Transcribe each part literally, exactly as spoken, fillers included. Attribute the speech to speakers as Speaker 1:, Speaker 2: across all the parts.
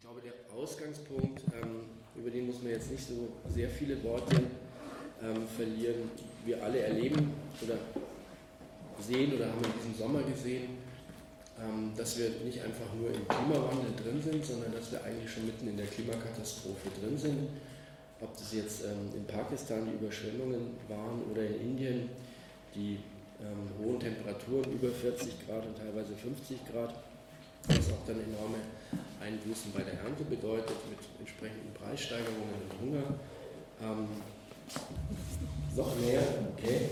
Speaker 1: glaube, der Ausgangspunkt, ähm, über den muss man jetzt nicht so sehr viele Worte ähm, verlieren. Wir alle erleben oder sehen oder haben in diesem Sommer gesehen, ähm, dass wir nicht einfach nur im Klimawandel drin sind, sondern dass wir eigentlich schon mitten in der Klimakatastrophe drin sind. Ob das jetzt ähm, in Pakistan die Überschwemmungen waren oder in Indien die ähm, hohen Temperaturen über vierzig Grad und teilweise fünfzig Grad, was auch dann enorme Einbußen bei der Ernte bedeutet, mit entsprechenden Preissteigerungen und Hunger. Ähm, noch mehr, okay.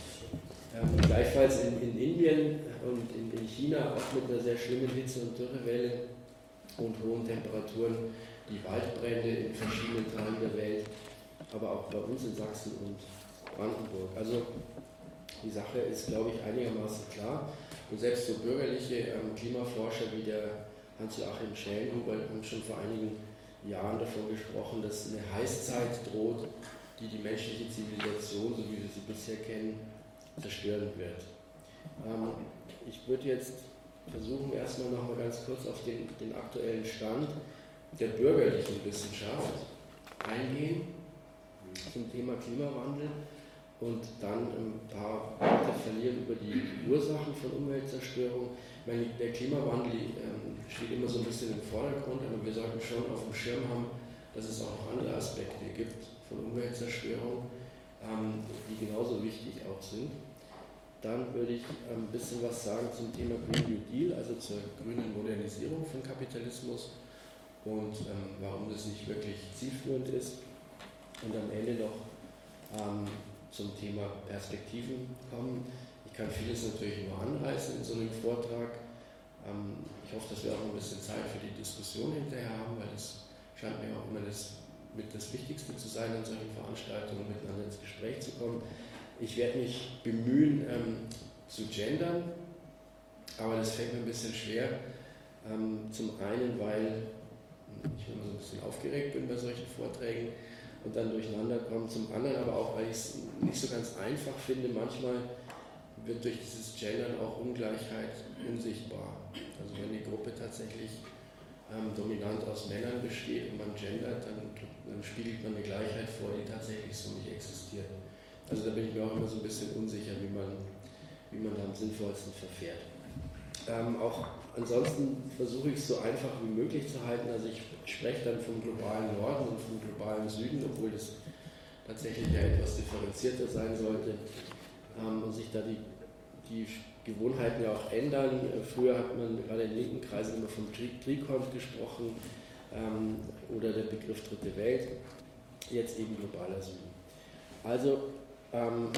Speaker 1: Ähm, gleichfalls in, in Indien und in, in China auch mit einer sehr schlimmen Hitze- und Dürrewelle und hohen Temperaturen, die Waldbrände in verschiedenen Teilen der Welt, aber auch bei uns in Sachsen und Brandenburg. Also die Sache ist, glaube ich, einigermaßen klar. Und selbst so bürgerliche ähm, Klimaforscher wie der Hans-Joachim Schellenhuber haben schon vor einigen Jahren davon gesprochen, dass eine Heißzeit droht, die die menschliche Zivilisation, so wie wir sie bisher kennen, zerstören wird. Ähm, ich würde jetzt versuchen, erstmal noch mal ganz kurz auf den, den aktuellen Stand der bürgerlichen Wissenschaft eingehen zum Thema Klimawandel und dann ein paar Worte verlieren über die Ursachen von Umweltzerstörung. Ich meine, der Klimawandel ähm, steht immer so ein bisschen im Vordergrund, aber wir sollten schon auf dem Schirm haben, dass es auch noch andere Aspekte gibt von Umweltzerstörung, ähm, die genauso wichtig auch sind. Dann würde ich ein bisschen was sagen zum Thema Green New Deal, also zur grünen Modernisierung von Kapitalismus und ähm, warum das nicht wirklich zielführend ist. Und am Ende noch ähm, zum Thema Perspektiven kommen. Ich kann vieles natürlich nur anreißen in so einem Vortrag. Ähm, ich hoffe, dass wir auch ein bisschen Zeit für die Diskussion hinterher haben, weil das scheint mir auch immer das, mit das Wichtigste zu sein, an solchen Veranstaltungen miteinander ins Gespräch zu kommen. Ich werde mich bemühen, ähm, zu gendern, aber das fällt mir ein bisschen schwer. Ähm, zum einen, weil ich immer so ein bisschen aufgeregt bin bei solchen Vorträgen und dann durcheinander kommen. Zum anderen aber auch, weil ich es nicht so ganz einfach finde. Manchmal wird durch dieses Gendern auch Ungleichheit unsichtbar. Also wenn die Gruppe tatsächlich ähm, dominant aus Männern besteht und man gendert, dann, dann spiegelt man eine Gleichheit vor, die tatsächlich so nicht existiert. Also da bin ich mir auch immer so ein bisschen unsicher, wie man, wie man da am sinnvollsten verfährt. Ähm, auch ansonsten versuche ich es so einfach wie möglich zu halten. Also ich spreche dann vom globalen Norden und vom globalen Süden, obwohl das tatsächlich ja etwas differenzierter sein sollte ähm, und sich da die, die Gewohnheiten ja auch ändern. Früher hat man gerade in linken Kreisen immer vom Trikont gesprochen ähm, oder der Begriff Dritte Welt, jetzt eben globaler Süden. Also ähm,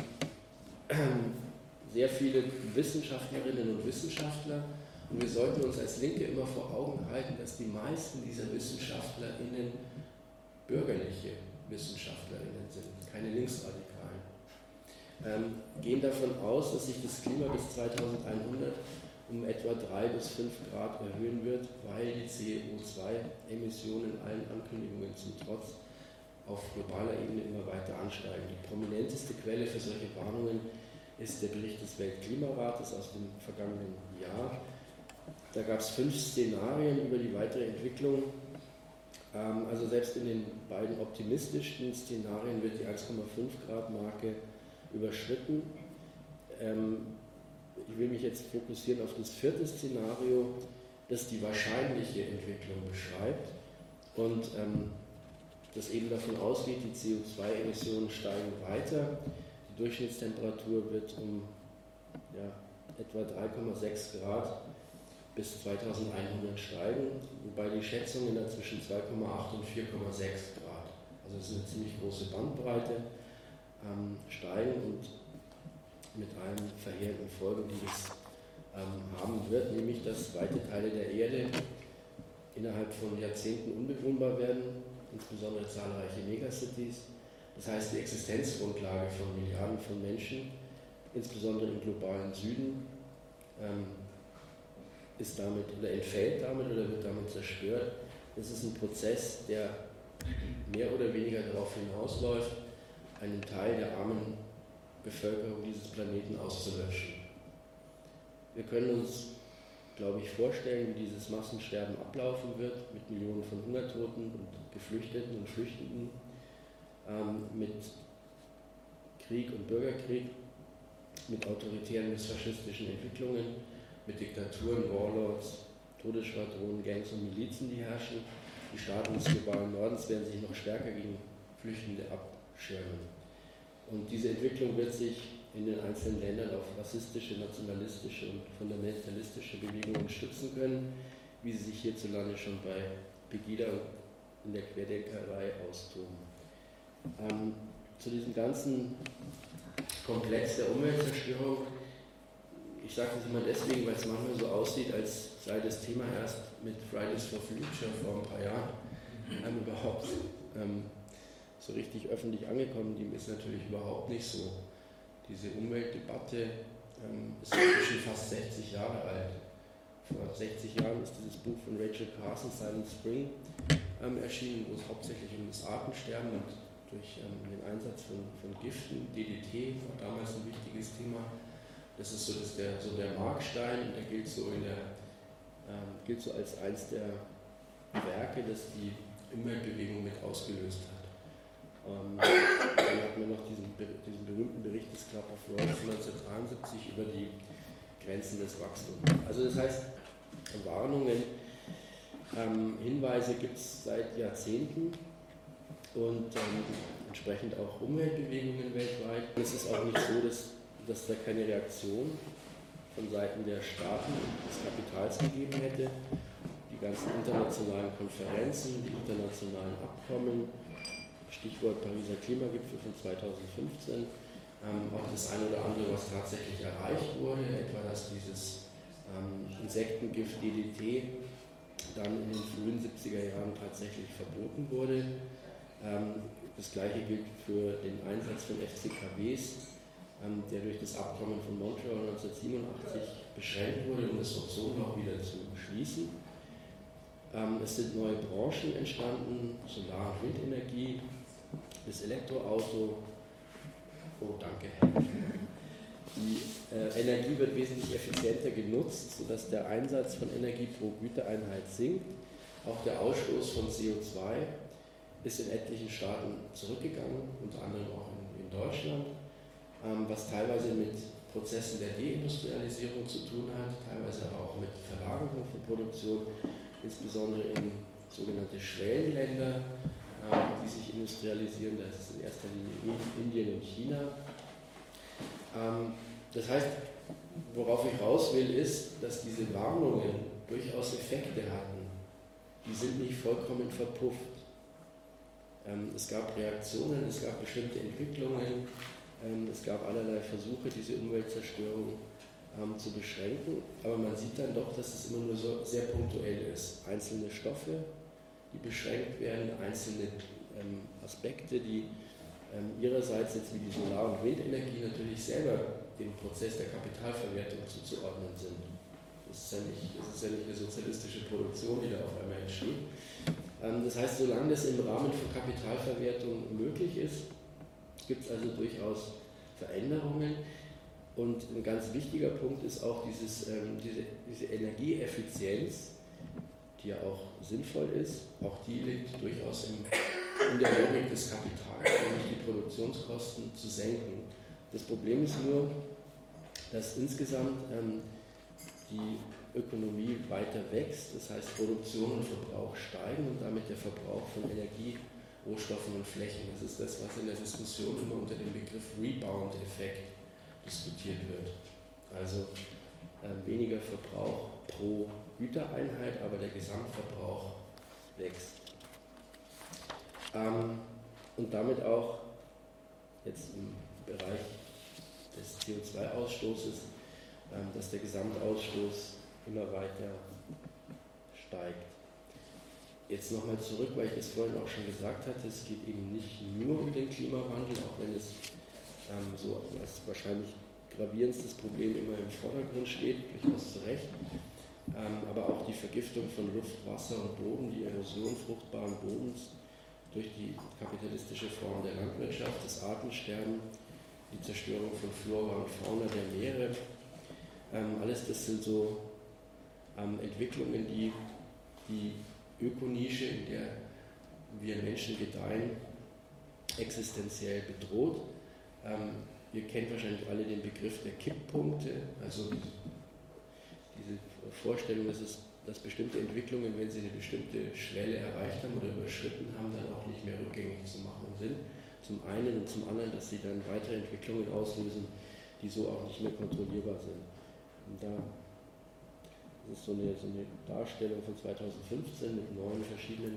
Speaker 1: sehr viele Wissenschaftlerinnen und Wissenschaftler und wir sollten uns als Linke immer vor Augen halten, dass die meisten dieser WissenschaftlerInnen bürgerliche WissenschaftlerInnen sind, keine Linksradikalen. Ähm, gehen davon aus, dass sich das Klima bis zweitausendeinhundert um etwa drei bis fünf Grad erhöhen wird, weil die C O zwei Emissionen allen Ankündigungen zum Trotz auf globaler Ebene immer weiter ansteigen. Die prominenteste Quelle für solche Warnungen ist der Bericht des Weltklimarates aus dem vergangenen Jahr. Da gab es fünf Szenarien über die weitere Entwicklung. Ähm, also selbst in den beiden optimistischsten Szenarien wird die eins Komma fünf Grad Marke überschritten. Ähm, ich will mich jetzt fokussieren auf das vierte Szenario, das die wahrscheinliche Entwicklung beschreibt und ähm, das eben davon ausgeht, die C O zwei Emissionen steigen weiter, die Durchschnittstemperatur wird um ja, etwa drei Komma sechs Grad bis zweitausendeinhundert steigen, wobei die Schätzungen da zwischen zwei Komma acht und vier Komma sechs Grad, also es ist eine ziemlich große Bandbreite, ähm, steigen und mit allen verheerenden Folgen, die es ähm, haben wird, nämlich dass weite Teile der Erde innerhalb von Jahrzehnten unbewohnbar werden, insbesondere zahlreiche Megacities. Das heißt, die Existenzgrundlage von Milliarden von Menschen, insbesondere im globalen Süden, ähm, ist damit oder entfällt damit oder wird damit zerstört. Das ist ein Prozess, der mehr oder weniger darauf hinausläuft, einen Teil der armen Bevölkerung dieses Planeten auszulöschen. Wir können uns glaube ich, vorstellen, wie dieses Massensterben ablaufen wird, mit Millionen von Hungertoten und Geflüchteten und Flüchtenden, ähm, mit Krieg und Bürgerkrieg, mit autoritären bis faschistischen Entwicklungen, mit Diktaturen, Warlords, Todesschwadronen, Gangs und Milizen, die herrschen. Die Staaten des globalen Nordens werden sich noch stärker gegen Flüchtende abschirmen. Und diese Entwicklung wird sich in den einzelnen Ländern auf rassistische, nationalistische und fundamentalistische Bewegungen stützen können, wie sie sich hierzulande schon bei Pegida in der Querdenkerei austoben. Ähm, zu diesem ganzen Komplex der Umweltzerstörung, ich sage das immer deswegen, weil es manchmal so aussieht, als sei das Thema erst mit Fridays for Future vor ein paar Jahren ähm, überhaupt ähm, so richtig öffentlich angekommen. Die ist natürlich überhaupt nicht so. Diese Umweltdebatte ähm, ist inzwischen fast sechzig Jahre alt. Vor sechzig Jahren ist dieses Buch von Rachel Carson, Silent Spring, ähm, erschienen, wo es hauptsächlich um das Artensterben und durch ähm, den Einsatz von, von Giften, D D T war damals ein wichtiges Thema. Das ist so, das der, so der Markstein, und der gilt so, in der, ähm, gilt so als eins der Werke, das die Umweltbewegung mit ausgelöst hat. Ähm, dann hatten wir noch diesen, diesen berühmten Bericht des Club of Rome neunzehnhundertdreiundsiebzig über die Grenzen des Wachstums. Also das heißt, Warnungen, ähm, Hinweise gibt es seit Jahrzehnten und ähm, entsprechend auch Umweltbewegungen weltweit. Es ist auch nicht so, dass, dass da keine Reaktion von Seiten der Staaten und des Kapitals gegeben hätte. Die ganzen internationalen Konferenzen, die internationalen Abkommen, Stichwort Pariser Klimagipfel von zweitausendfünfzehn, ähm, auch das eine oder andere, was tatsächlich erreicht wurde, etwa dass dieses ähm, Insektengift D D T dann in den frühen siebziger Jahren tatsächlich verboten wurde. Ähm, das gleiche gilt für den Einsatz von F C K Ws, ähm, der durch das Abkommen von Montreal neunzehnhundertsiebenundachtzig beschränkt wurde, um das Ozonloch wieder zu schließen. Ähm, es sind neue Branchen entstanden, Solar- und Windenergie, das Elektroauto. Oh, danke. Die äh, Energie wird wesentlich effizienter genutzt, sodass der Einsatz von Energie pro Gütereinheit sinkt. Auch der Ausstoß von C O zwei ist in etlichen Staaten zurückgegangen, unter anderem auch in, in Deutschland, ähm, was teilweise mit Prozessen der Deindustrialisierung zu tun hat, teilweise auch mit Verlagerung von Produktion, insbesondere in sogenannte Schwellenländer, ähm, die sich industrialisieren. Das ist in erster Linie Indien und China. Ähm, das heißt, worauf ich raus will, ist, dass diese Warnungen durchaus Effekte hatten. Die sind nicht vollkommen verpufft. Ähm, es gab Reaktionen, es gab bestimmte Entwicklungen, ähm, es gab allerlei Versuche, diese Umweltzerstörung ähm, zu beschränken, aber man sieht dann doch, dass es immer nur so sehr punktuell ist. Einzelne Stoffe, die beschränkt werden, einzelne ähm, Aspekte, die ähm, ihrerseits jetzt wie die Solar- und Windenergie natürlich selber dem Prozess der Kapitalverwertung zuzuordnen sind. Das ist ja nicht, das ist ja nicht eine sozialistische Produktion, die da auf einmal entsteht. Ähm, das heißt, solange das im Rahmen von Kapitalverwertung möglich ist, gibt es also durchaus Veränderungen. Und ein ganz wichtiger Punkt ist auch dieses, ähm, diese, diese Energieeffizienz, die ja auch sinnvoll ist, auch die liegt durchaus im, in der Logik des Kapitals, nämlich die Produktionskosten zu senken. Das Problem ist nur, dass insgesamt ähm, die Ökonomie weiter wächst, das heißt Produktion und Verbrauch steigen und damit der Verbrauch von Energie, Rohstoffen und Flächen. Das ist das, was in der Diskussion immer unter dem Begriff Rebound-Effekt diskutiert wird. Also äh, weniger Verbrauch pro Gütereinheit, aber der Gesamtverbrauch wächst. Ähm, und damit auch jetzt im Bereich des C O zwei Ausstoßes, ähm, dass der Gesamtausstoß immer weiter steigt. Jetzt nochmal zurück, weil ich das vorhin auch schon gesagt hatte, es geht eben nicht nur um den Klimawandel, auch wenn es ähm, so als wahrscheinlich gravierendstes Problem immer im Vordergrund steht, durchaus zu Recht, ähm, aber auch die Vergiftung von Luft, Wasser und Boden, die Erosion fruchtbaren Bodens durch die kapitalistische Form der Landwirtschaft, das Artensterben, die Zerstörung von Flora und Fauna der Meere, ähm, alles das sind so ähm, Entwicklungen, die die Ökonische, in der wir Menschen gedeihen, existenziell bedroht. Ähm, ihr kennt wahrscheinlich alle den Begriff der Kipppunkte, also diese Vorstellung, dass, es, dass bestimmte Entwicklungen, wenn sie eine bestimmte Schwelle erreicht haben oder überschritten haben, dann auch nicht mehr rückgängig zu machen sind. Zum einen und zum anderen, dass sie dann weitere Entwicklungen auslösen, die so auch nicht mehr kontrollierbar sind. Und da das ist so eine, so eine Darstellung von zweitausendfünfzehn mit neun verschiedenen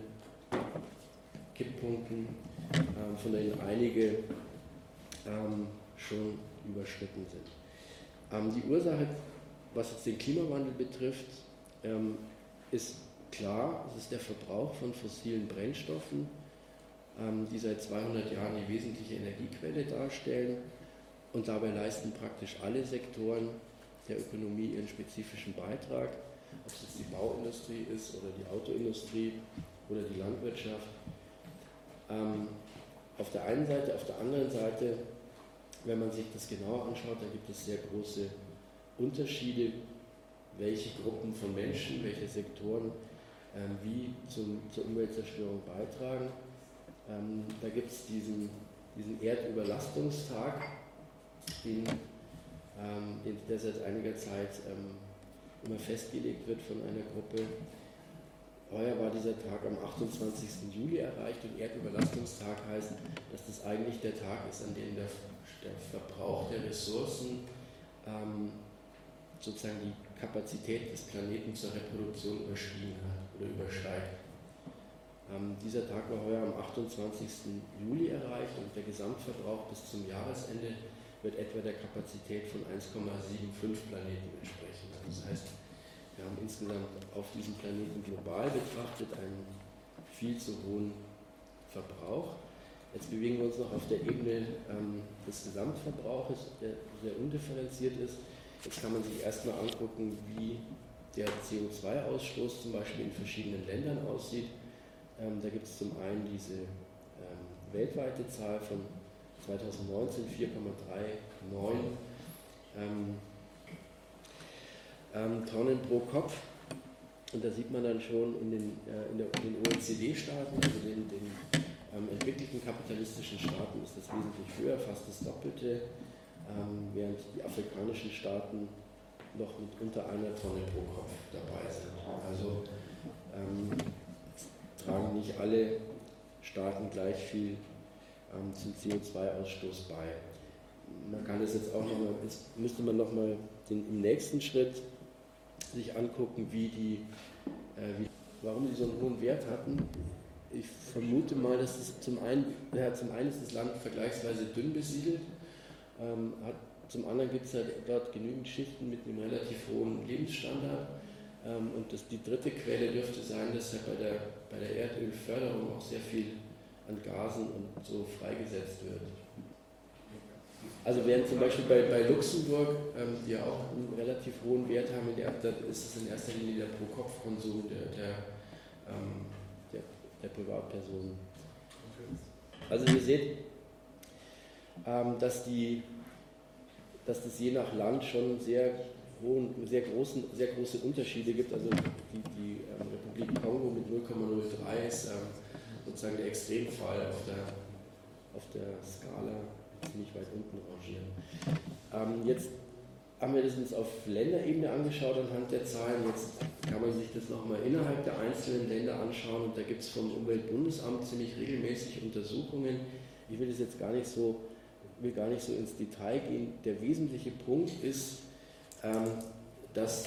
Speaker 1: Kipppunkten, ähm, von denen einige ähm, schon überschritten sind. Ähm, die Ursache, was jetzt den Klimawandel betrifft, ähm, ist klar, es ist der Verbrauch von fossilen Brennstoffen, ähm, die seit zweihundert Jahren die wesentliche Energiequelle darstellen, und dabei leisten praktisch alle Sektoren der Ökonomie ihren spezifischen Beitrag, ob es jetzt die Bauindustrie ist oder die Autoindustrie oder die Landwirtschaft. Ähm, auf der einen Seite, auf der anderen Seite, wenn man sich das genauer anschaut, da gibt es sehr große Unterschiede, welche Gruppen von Menschen, welche Sektoren ähm, wie zum, zur Umweltzerstörung beitragen. Ähm, da gibt es diesen, diesen Erdüberlastungstag, den, ähm, der seit einiger Zeit ähm, immer festgelegt wird von einer Gruppe. Heuer war dieser Tag am achtundzwanzigsten Juli erreicht, und Erdüberlastungstag heißt, dass das eigentlich der Tag ist, an dem der, der Verbrauch der Ressourcen ähm, sozusagen die Kapazität des Planeten zur Reproduktion überschritten hat oder übersteigt. Ähm, dieser Tag war heuer am achtundzwanzigsten Juli erreicht, und der Gesamtverbrauch bis zum Jahresende wird etwa der Kapazität von eins Komma fünfundsiebzig Planeten entsprechen. Also das heißt, wir haben insgesamt auf diesem Planeten global betrachtet einen viel zu hohen Verbrauch. Jetzt bewegen wir uns noch auf der Ebene ähm, des Gesamtverbrauches, der sehr undifferenziert ist. Jetzt kann man sich erstmal angucken, wie der C O zwei Ausstoß zum Beispiel in verschiedenen Ländern aussieht. Ähm, da gibt es zum einen diese ähm, weltweite Zahl von zweitausendneunzehn vier Komma neununddreißig ähm, ähm, Tonnen pro Kopf. Und da sieht man dann schon in den, äh, in der, in den O E C D-Staaten, also den, den ähm, entwickelten kapitalistischen Staaten, ist das wesentlich höher, fast das Doppelte, ähm, während die afrikanischen Staaten noch mit unter einer Tonne pro Kopf dabei sind. Also ähm, tragen nicht alle Staaten gleich viel ähm, zum C O zwei Ausstoß bei. Man kann das jetzt auch nochmal, jetzt müsste man nochmal im nächsten Schritt sich angucken, wie die, äh, wie, warum die so einen hohen Wert hatten. Ich vermute mal, dass es zum einen, ja, zum einen ist das Land vergleichsweise dünn besiedelt, ähm, hat, zum anderen gibt es halt dort genügend Schichten mit einem relativ hohen Lebensstandard, ähm, und das, die dritte Quelle dürfte sein, dass ja bei der, bei der Erdölförderung auch sehr viel an Gasen und so freigesetzt wird. Also während zum Beispiel bei, bei Luxemburg, ähm, die ja auch einen relativ hohen Wert haben, in der, da ist es in erster Linie der Pro-Kopf-Konsum der, der, ähm, der, der Privatpersonen. Also ihr seht, ähm, dass, die, dass das je nach Land schon sehr, hohen, sehr, großen, sehr große Unterschiede gibt. Also die, die ähm, Republik Kongo mit null Komma null drei ist ähm, sozusagen der Extremfall auf der, auf der Skala ziemlich weit unten rangieren. Ähm, jetzt haben wir das uns auf Länderebene angeschaut anhand der Zahlen. Jetzt kann man sich das nochmal innerhalb der einzelnen Länder anschauen, und da gibt es vom Umweltbundesamt ziemlich regelmäßig Untersuchungen. Ich will das jetzt gar nicht so, will gar nicht so ins Detail gehen. Der wesentliche Punkt ist, ähm, dass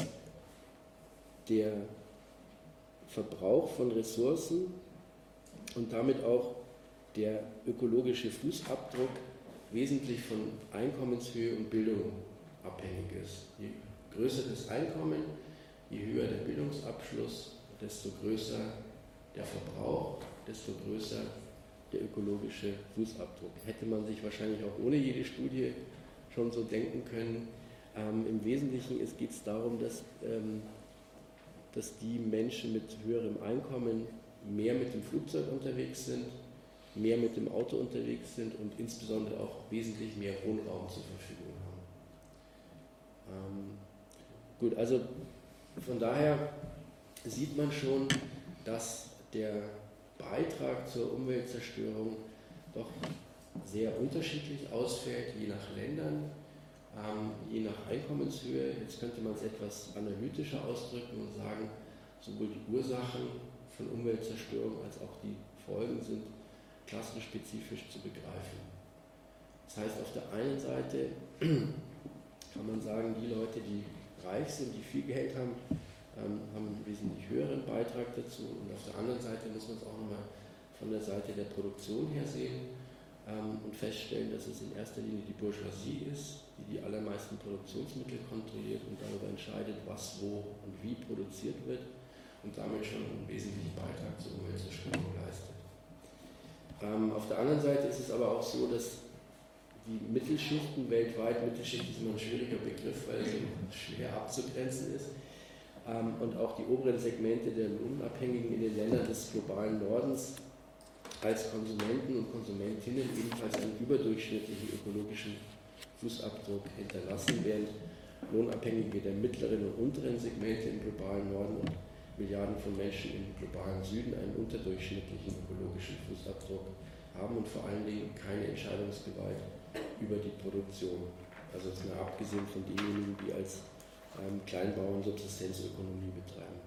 Speaker 1: der Verbrauch von Ressourcen und damit auch der ökologische Fußabdruck wesentlich von Einkommenshöhe und Bildung abhängig ist. Je größer das Einkommen, je höher der Bildungsabschluss, desto größer der Verbrauch, desto größer der ökologische Fußabdruck. Hätte man sich wahrscheinlich auch ohne jede Studie schon so denken können. Ähm, Im Wesentlichen geht es darum, dass, ähm, dass die Menschen mit höherem Einkommen mehr mit dem Flugzeug unterwegs sind, mehr mit dem Auto unterwegs sind und insbesondere auch wesentlich mehr Wohnraum zur Verfügung haben. Ähm, gut, also von daher sieht man schon, dass der Beitrag zur Umweltzerstörung doch sehr unterschiedlich ausfällt, je nach Ländern, ähm, je nach Einkommenshöhe. Jetzt könnte man es etwas analytischer ausdrücken und sagen, sowohl die Ursachen von Umweltzerstörung als auch die Folgen sind klassenspezifisch zu begreifen. Das heißt, auf der einen Seite kann man sagen, die Leute, die reich sind, die viel Geld haben, ähm, haben einen wesentlich höheren Beitrag dazu. Und auf der anderen Seite muss man es auch nochmal von der Seite der Produktion her sehen ähm, und feststellen, dass es in erster Linie die Bourgeoisie ist, die die allermeisten Produktionsmittel kontrolliert und darüber entscheidet, was, wo und wie produziert wird und damit schon einen wesentlichen Beitrag zur Umweltzerstörung leistet. Ähm, auf der anderen Seite ist es aber auch so, dass die Mittelschichten weltweit, Mittelschicht ist immer ein schwieriger Begriff, weil es schwer abzugrenzen ist, ähm, und auch die oberen Segmente der Lohnabhängigen in den Ländern des globalen Nordens als Konsumenten und Konsumentinnen ebenfalls einen überdurchschnittlichen ökologischen Fußabdruck hinterlassen, während Lohnabhängige der mittleren und unteren Segmente im globalen Norden und Milliarden von Menschen im globalen Süden einen unterdurchschnittlichen ökologischen Fußabdruck haben und vor allen Dingen keine Entscheidungsgewalt über die Produktion. Also jetzt mal abgesehen von denjenigen, die als ähm, Kleinbauern Subsistenzökonomie betreiben.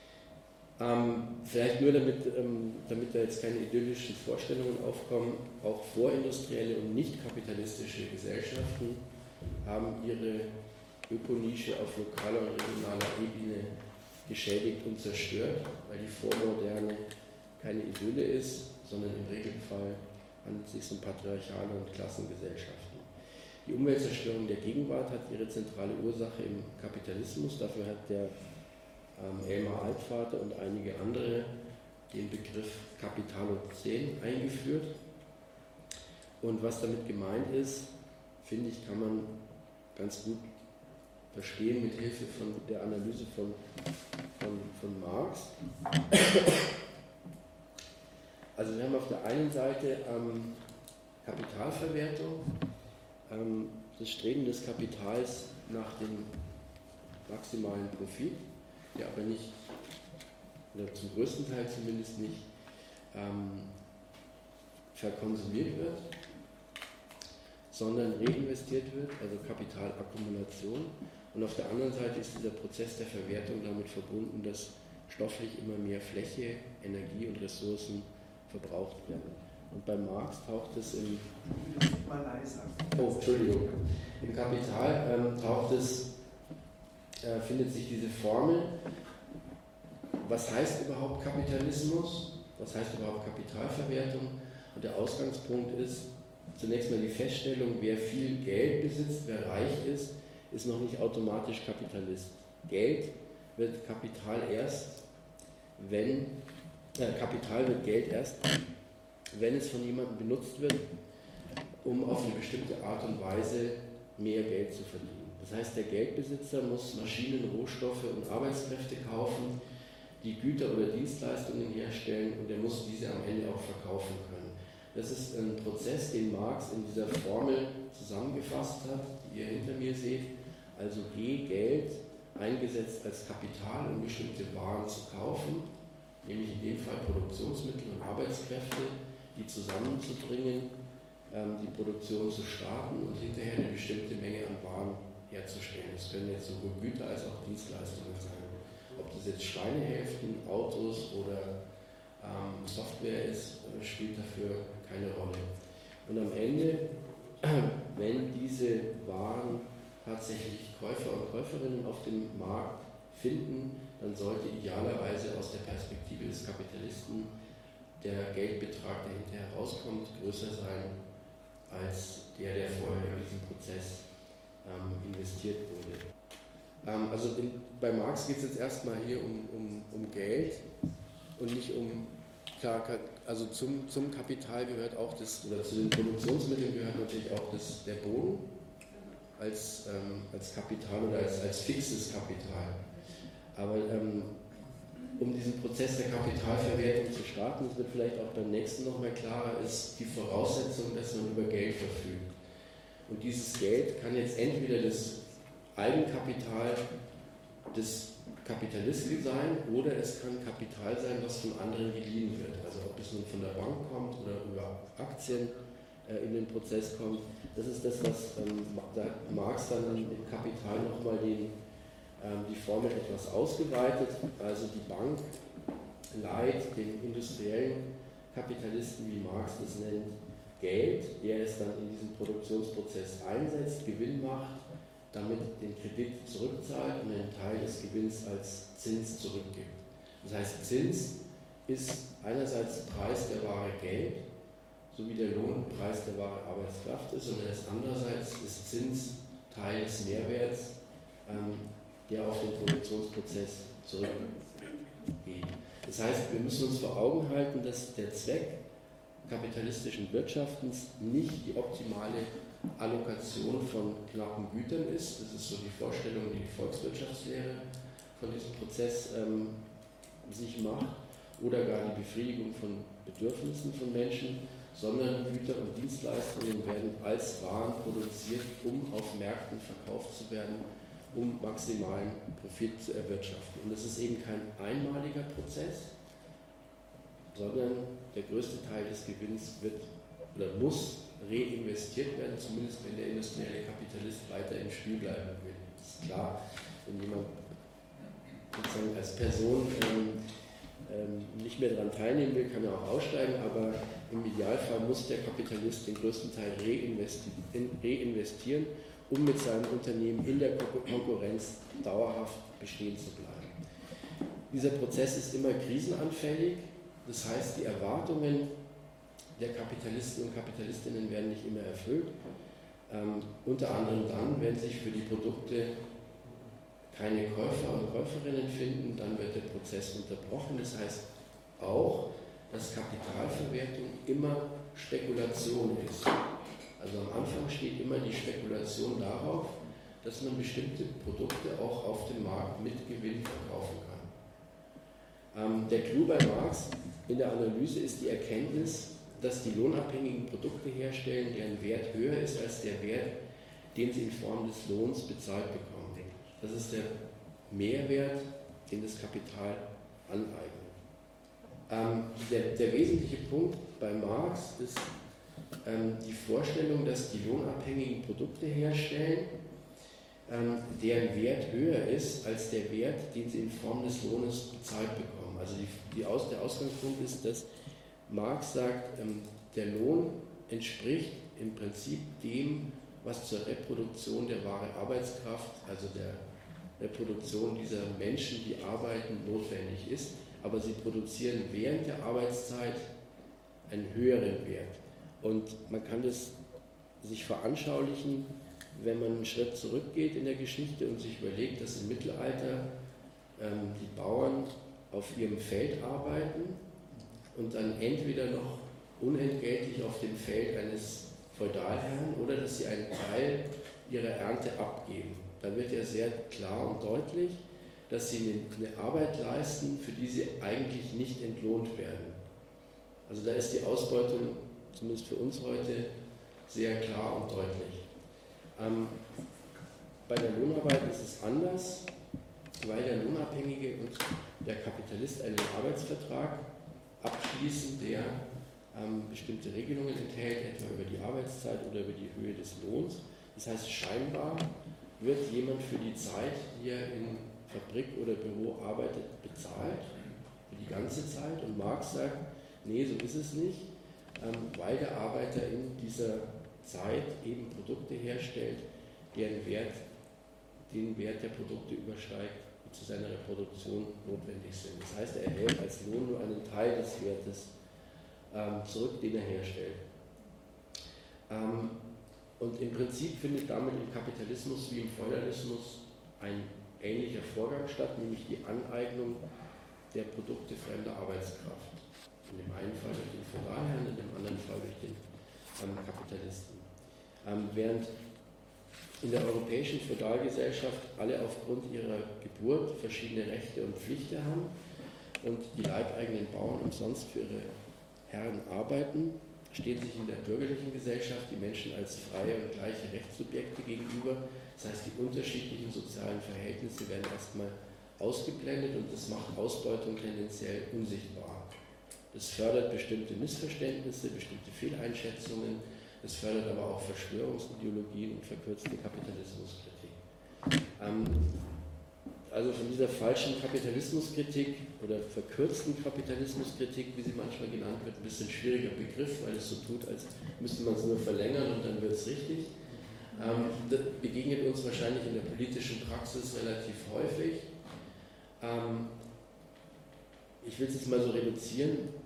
Speaker 1: Ähm, vielleicht nur damit, ähm, damit da jetzt keine idyllischen Vorstellungen aufkommen, auch vorindustrielle und nicht kapitalistische Gesellschaften haben ihre Ökonische auf lokaler und regionaler Ebene geschädigt und zerstört, weil die Vormoderne keine Idylle ist, sondern im Regelfall handelt es sich um patriarchale und Klassengesellschaften. Die Umweltzerstörung der Gegenwart hat ihre zentrale Ursache im Kapitalismus. Dafür hat der ähm, Elmar Altvater und einige andere den Begriff Kapitalozän eingeführt. Und was damit gemeint ist, finde ich, kann man ganz gut verstehen mit Hilfe von der Analyse von, von, von Marx. Also wir haben auf der einen Seite ähm, Kapitalverwertung, ähm, das Streben des Kapitals nach dem maximalen Profit, der aber nicht, oder zum größten Teil zumindest nicht, ähm, verkonsumiert wird, sondern reinvestiert wird, also Kapitalakkumulation. Und auf der anderen Seite ist dieser Prozess der Verwertung damit verbunden, dass stofflich immer mehr Fläche, Energie und Ressourcen verbraucht werden. Und bei Marx taucht es im, oh, Entschuldigung, im Kapital ähm, taucht es, äh, findet sich diese Formel, was heißt überhaupt Kapitalismus, was heißt überhaupt Kapitalverwertung, und der Ausgangspunkt ist zunächst mal die Feststellung, wer viel Geld besitzt, wer reich ist, ist noch nicht automatisch Kapitalist. Geld wird Kapital erst, wenn äh, Kapital wird Geld erst, wenn es von jemandem benutzt wird, um auf eine bestimmte Art und Weise mehr Geld zu verdienen. Das heißt, der Geldbesitzer muss Maschinen, Rohstoffe und Arbeitskräfte kaufen, die Güter oder Dienstleistungen herstellen, und er muss diese am Ende auch verkaufen können. Das ist ein Prozess, den Marx in dieser Formel zusammengefasst hat, die ihr hinter mir seht. Also G, Geld, eingesetzt als Kapital, um bestimmte Waren zu kaufen, nämlich in dem Fall Produktionsmittel und Arbeitskräfte, die zusammenzubringen, ähm, die Produktion zu starten und hinterher eine bestimmte Menge an Waren herzustellen. Das können jetzt sowohl Güter als auch Dienstleistungen sein. Ob das jetzt Schweinehälften, Autos oder ähm, Software ist, spielt dafür keine Rolle. Und am Ende, wenn diese Waren tatsächlich Käufer und Käuferinnen auf dem Markt finden, dann sollte idealerweise aus der Perspektive des Kapitalisten der Geldbetrag, der hinterher rauskommt, größer sein als der, der vorher in diesen Prozess ähm, investiert wurde. Ähm, also in, bei Marx geht es jetzt erstmal hier um, um, um Geld und nicht um, klar, also zum, zum Kapital gehört auch das, oder zu den Produktionsmitteln gehört natürlich auch das, der Boden als, ähm, als Kapital oder als, als fixes Kapital. Aber ähm, um diesen Prozess der Kapitalverwertung zu starten, das wird vielleicht auch beim nächsten nochmal klarer, ist die Voraussetzung, dass man über Geld verfügt. Und dieses Geld kann jetzt entweder das Eigenkapital des Kapitalist sein oder es kann Kapital sein, was von anderen geliehen wird. Also ob es nun von der Bank kommt oder über Aktien äh, in den Prozess kommt. Das ist das, was ähm, Marx dann im Kapital nochmal den, ähm, die Formel etwas ausgeweitet. Also die Bank leiht den industriellen Kapitalisten, wie Marx das nennt, Geld, der es dann in diesen Produktionsprozess einsetzt, Gewinn macht, damit den Kredit zurückzahlt und einen Teil des Gewinns als Zins zurückgibt. Das heißt, Zins ist einerseits Preis der Ware Geld, so wie der Lohn Preis der Ware Arbeitskraft ist, und andererseits ist Zins Teil des Mehrwerts, ähm, der auf den Produktionsprozess zurückgeht. Das heißt, wir müssen uns vor Augen halten, dass der Zweck kapitalistischen Wirtschaftens nicht die optimale Allokation von knappen Gütern ist. Das ist so die Vorstellung, die die Volkswirtschaftslehre von diesem Prozess ähm, sich macht, oder gar die Befriedigung von Bedürfnissen von Menschen, sondern Güter und Dienstleistungen werden als Waren produziert, um auf Märkten verkauft zu werden, um maximalen Profit zu erwirtschaften. Und das ist eben kein einmaliger Prozess, sondern der größte Teil des Gewinns wird oder muss reinvestiert werden, zumindest wenn der industrielle Kapitalist weiter im Spiel bleiben will. Das ist klar, wenn jemand sozusagen als Person ähm, ähm, nicht mehr daran teilnehmen will, kann er auch aussteigen, aber im Idealfall muss der Kapitalist den größten Teil reinvesti reinvestieren, um mit seinem Unternehmen in der Konkurrenz dauerhaft bestehen zu bleiben. Dieser Prozess ist immer krisenanfällig, das heißt, die Erwartungen der Kapitalisten und Kapitalistinnen werden nicht immer erfüllt. Ähm, unter anderem dann, wenn sich für die Produkte keine Käufer und Käuferinnen finden, dann wird der Prozess unterbrochen. Das heißt auch, dass Kapitalverwertung immer Spekulation ist. Also am Anfang steht immer die Spekulation darauf, dass man bestimmte Produkte auch auf dem Markt mit Gewinn verkaufen kann. Ähm, der Clou bei Marx in der Analyse ist die Erkenntnis, dass die lohnabhängigen Produkte herstellen, deren Wert höher ist als der Wert, den sie in Form des Lohns bezahlt bekommen. Das ist der Mehrwert, den das Kapital aneignet. Ähm, der, der wesentliche Punkt bei Marx ist ähm, die Vorstellung, dass die lohnabhängigen Produkte herstellen, ähm, deren Wert höher ist als der Wert, den sie in Form des Lohnes bezahlt bekommen. Also die, die Aus, der Ausgangspunkt ist, dass Marx sagt, ähm, der Lohn entspricht im Prinzip dem, was zur Reproduktion der wahren Arbeitskraft, also der Reproduktion dieser Menschen, die arbeiten, notwendig ist. Aber sie produzieren während der Arbeitszeit einen höheren Wert. Und man kann das sich veranschaulichen, wenn man einen Schritt zurückgeht in der Geschichte und sich überlegt, dass im Mittelalter ähm, die Bauern auf ihrem Feld arbeiten und dann entweder noch unentgeltlich auf dem Feld eines Feudalherrn oder dass sie einen Teil ihrer Ernte abgeben. Da wird ja sehr klar und deutlich, dass sie eine Arbeit leisten, für die sie eigentlich nicht entlohnt werden. Also da ist die Ausbeutung, zumindest für uns heute, sehr klar und deutlich. Ähm, bei der Lohnarbeit ist es anders, weil der Lohnabhängige und der Kapitalist einen Arbeitsvertrag abschließen, der ähm, bestimmte Regelungen enthält, etwa über die Arbeitszeit oder über die Höhe des Lohns. Das heißt, scheinbar wird jemand für die Zeit, die er in Fabrik oder Büro arbeitet, bezahlt, für die ganze Zeit. Und Marx sagt, nee, so ist es nicht, ähm, weil der Arbeiter in dieser Zeit eben Produkte herstellt, deren Wert den Wert der Produkte übersteigt, die zu seiner Reproduktion notwendig sind. Das heißt, er erhält als Lohn nur einen Teil des Wertes ähm, zurück, den er herstellt. Ähm, und im Prinzip findet damit im Kapitalismus wie im Feudalismus ein ähnlicher Vorgang statt, nämlich die Aneignung der Produkte fremder Arbeitskraft. In dem einen Fall durch den Feudalherrn, in dem anderen Fall durch den ähm, Kapitalisten. Ähm, während in der europäischen Feudalgesellschaft alle aufgrund ihrer Geburt verschiedene Rechte und Pflichten haben und die leibeigenen Bauern umsonst für ihre Herren arbeiten, stehen sich in der bürgerlichen Gesellschaft die Menschen als freie und gleiche Rechtssubjekte gegenüber. Das heißt, die unterschiedlichen sozialen Verhältnisse werden erstmal ausgeblendet und das macht Ausbeutung tendenziell unsichtbar. Das fördert bestimmte Missverständnisse, bestimmte Fehleinschätzungen, es fördert aber auch Verschwörungsideologien und verkürzte Kapitalismuskritik. Ähm, also von dieser falschen Kapitalismuskritik oder verkürzten Kapitalismuskritik, wie sie manchmal genannt wird, ein bisschen schwieriger Begriff, weil es so tut, als müsste man es nur verlängern und dann wird es richtig. Ähm, das begegnet uns wahrscheinlich in der politischen Praxis relativ häufig. Ähm, ich will es jetzt mal so reduzieren.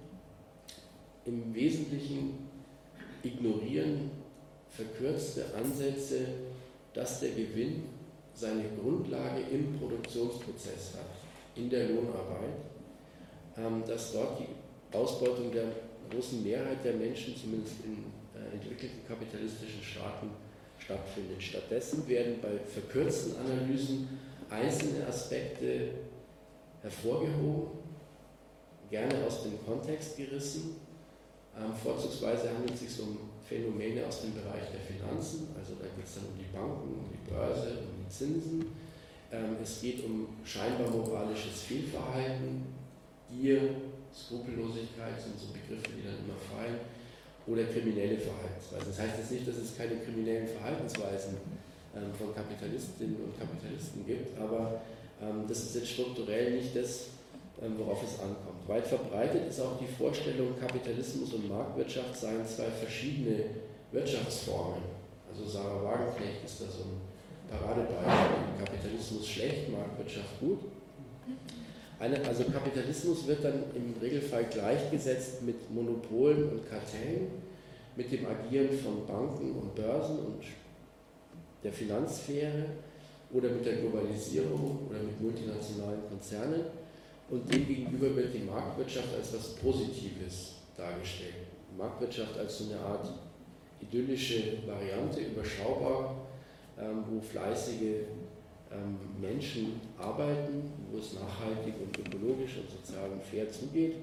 Speaker 1: Im Wesentlichen ignorieren verkürzte Ansätze, dass der Gewinn seine Grundlage im Produktionsprozess hat, in der Lohnarbeit, ähm, dass dort die Ausbeutung der großen Mehrheit der Menschen, zumindest in äh, entwickelten kapitalistischen Staaten, stattfindet. Stattdessen werden bei verkürzten Analysen einzelne Aspekte hervorgehoben, gerne aus dem Kontext gerissen. Ähm, vorzugsweise handelt es sich um Phänomene aus dem Bereich der Finanzen, also da geht es dann um die Banken, um die Börse, um die Zinsen. Ähm, es geht um scheinbar moralisches Fehlverhalten, Gier, Skrupellosigkeit sind so Begriffe, die dann immer fallen, oder kriminelle Verhaltensweisen. Das heißt jetzt nicht, dass es keine kriminellen Verhaltensweisen ähm, von Kapitalistinnen und Kapitalisten gibt, aber ähm, das ist jetzt strukturell nicht das, worauf es ankommt. Weit verbreitet ist auch die Vorstellung, Kapitalismus und Marktwirtschaft seien zwei verschiedene Wirtschaftsformen. Also Sarah Wagenknecht ist da so ein Paradebeispiel. Kapitalismus schlecht, Marktwirtschaft gut. Eine, also Kapitalismus wird dann im Regelfall gleichgesetzt mit Monopolen und Kartellen, mit dem Agieren von Banken und Börsen und der Finanzsphäre oder mit der Globalisierung oder mit multinationalen Konzernen. Und demgegenüber wird die Marktwirtschaft als etwas Positives dargestellt. Die Marktwirtschaft als so eine Art idyllische Variante, überschaubar, ähm, wo fleißige ähm, Menschen arbeiten, wo es nachhaltig und ökologisch und sozial und fair zugeht.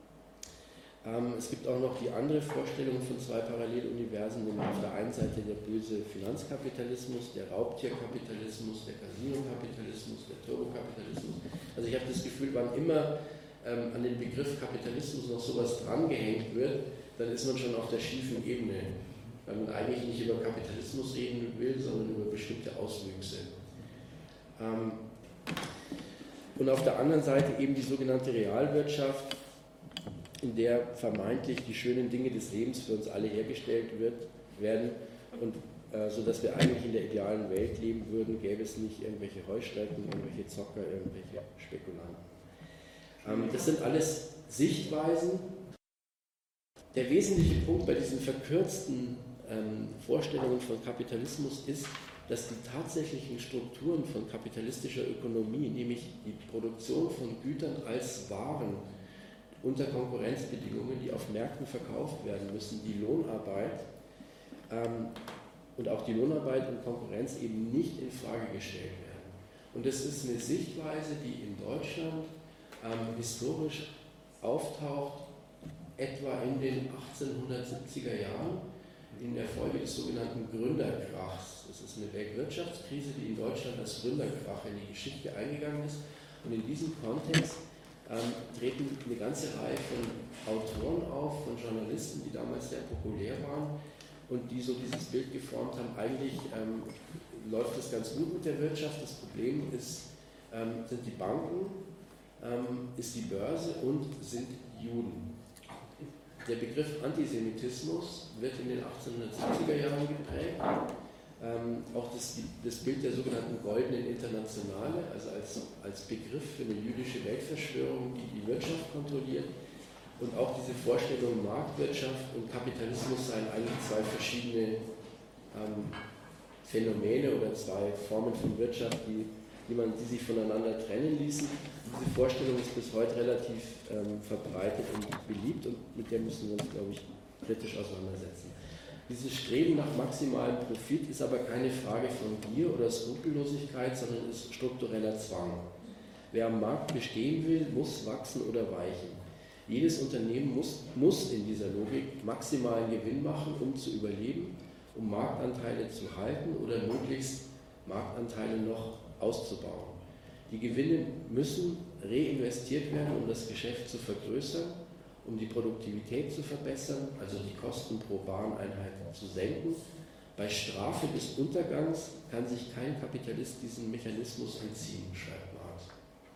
Speaker 1: Ähm, es gibt auch noch die andere Vorstellung von zwei Paralleluniversen, nämlich auf der einen Seite der böse Finanzkapitalismus, der Raubtierkapitalismus, der Casino-Kapitalismus, der Turbokapitalismus. Also ich habe das Gefühl, wann immer ähm, an den Begriff Kapitalismus noch sowas drangehängt wird, dann ist man schon auf der schiefen Ebene, weil man eigentlich nicht über Kapitalismus reden will, sondern über bestimmte Auswüchse. Ähm, und auf der anderen Seite eben die sogenannte Realwirtschaft, in der vermeintlich die schönen Dinge des Lebens für uns alle hergestellt wird, werden und äh, sodass wir eigentlich in der idealen Welt leben würden, gäbe es nicht irgendwelche Heuschrecken, irgendwelche Zocker, irgendwelche Spekulanten. Ähm, das sind alles Sichtweisen. Der wesentliche Punkt bei diesen verkürzten ähm, Vorstellungen von Kapitalismus ist, dass die tatsächlichen Strukturen von kapitalistischer Ökonomie, nämlich die Produktion von Gütern als Waren, unter Konkurrenzbedingungen, die auf Märkten verkauft werden müssen, die Lohnarbeit ähm, und auch die Lohnarbeit und Konkurrenz eben nicht in Frage gestellt werden. Und das ist eine Sichtweise, die in Deutschland ähm, historisch auftaucht, etwa in den achtzehnhundertsiebziger Jahren, in der Folge des sogenannten Gründerkrachs. Das ist eine Weltwirtschaftskrise, die in Deutschland als Gründerkrach in die Geschichte eingegangen ist. Und in diesem Kontext Ähm, treten eine ganze Reihe von Autoren auf, von Journalisten, die damals sehr populär waren und die so dieses Bild geformt haben, eigentlich ähm, läuft es ganz gut mit der Wirtschaft, das Problem ist, ähm, sind die Banken, ähm, ist die Börse und sind Juden. Der Begriff Antisemitismus wird in den achtzehnhundertsiebziger Jahren geprägt. Ähm, auch das, das Bild der sogenannten Goldenen Internationale, also als, als Begriff für eine jüdische Weltverschwörung, die die Wirtschaft kontrolliert, und auch diese Vorstellung, Marktwirtschaft und Kapitalismus seien eigentlich zwei verschiedene ähm, Phänomene oder zwei Formen von Wirtschaft, die, die, man, die sich voneinander trennen ließen. Diese Vorstellung ist bis heute relativ ähm, verbreitet und beliebt und mit der müssen wir uns, glaube ich, kritisch auseinandersetzen. Dieses Streben nach maximalem Profit ist aber keine Frage von Gier oder Skrupellosigkeit, sondern ist struktureller Zwang. Wer am Markt bestehen will, muss wachsen oder weichen. Jedes Unternehmen muss, muss in dieser Logik maximalen Gewinn machen, um zu überleben, um Marktanteile zu halten oder möglichst Marktanteile noch auszubauen. Die Gewinne müssen reinvestiert werden, um das Geschäft zu vergrößern, um die Produktivität zu verbessern, also die Kosten pro Wareneinheit zu senken. Bei Strafe des Untergangs kann sich kein Kapitalist diesen Mechanismus entziehen, schreibt Marx.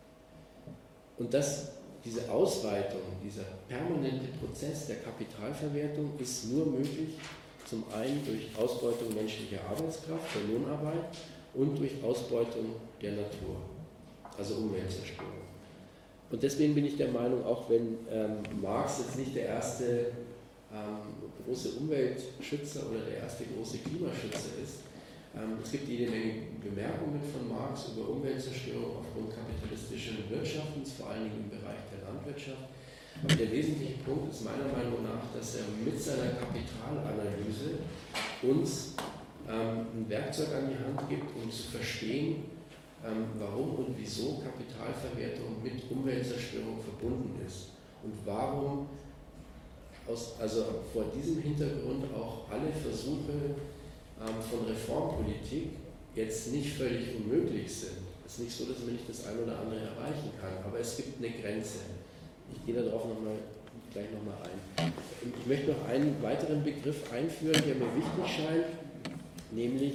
Speaker 1: Und das, diese Ausweitung, dieser permanente Prozess der Kapitalverwertung ist nur möglich, zum einen durch Ausbeutung menschlicher Arbeitskraft, der Lohnarbeit, und durch Ausbeutung der Natur, also Umweltzerstörung. Und deswegen bin ich der Meinung, auch wenn ähm, Marx jetzt nicht der erste ähm, große Umweltschützer oder der erste große Klimaschützer ist, ähm, es gibt jede Menge Bemerkungen von Marx über Umweltzerstörung aufgrund kapitalistischen Wirtschaftens, vor allen Dingen im Bereich der Landwirtschaft. Aber der wesentliche Punkt ist meiner Meinung nach, dass er mit seiner Kapitalanalyse uns ähm, ein Werkzeug an die Hand gibt, um zu verstehen, ähm, warum und wieso Kapitalverwertung mit Umweltzerstörung verbunden ist und warum aus, also vor diesem Hintergrund auch alle Versuche ähm, von Reformpolitik jetzt nicht völlig unmöglich sind. Es ist nicht so, dass man nicht das eine oder andere erreichen kann, aber es gibt eine Grenze. Ich gehe darauf noch mal, gleich nochmal ein. Ich möchte noch einen weiteren Begriff einführen, der mir wichtig scheint, nämlich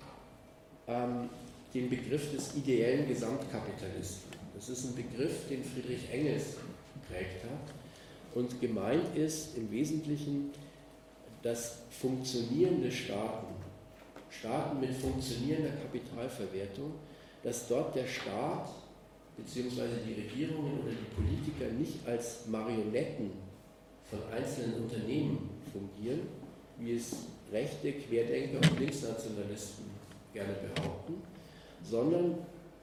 Speaker 1: ähm, den Begriff des ideellen Gesamtkapitalisten. Das ist ein Begriff, den Friedrich Engels geprägt hat. Und gemeint ist im Wesentlichen, dass funktionierende Staaten, Staaten mit funktionierender Kapitalverwertung, dass dort der Staat bzw. die Regierungen oder die Politiker nicht als Marionetten von einzelnen Unternehmen fungieren, wie es rechte Querdenker und Linksnationalisten gerne behaupten, sondern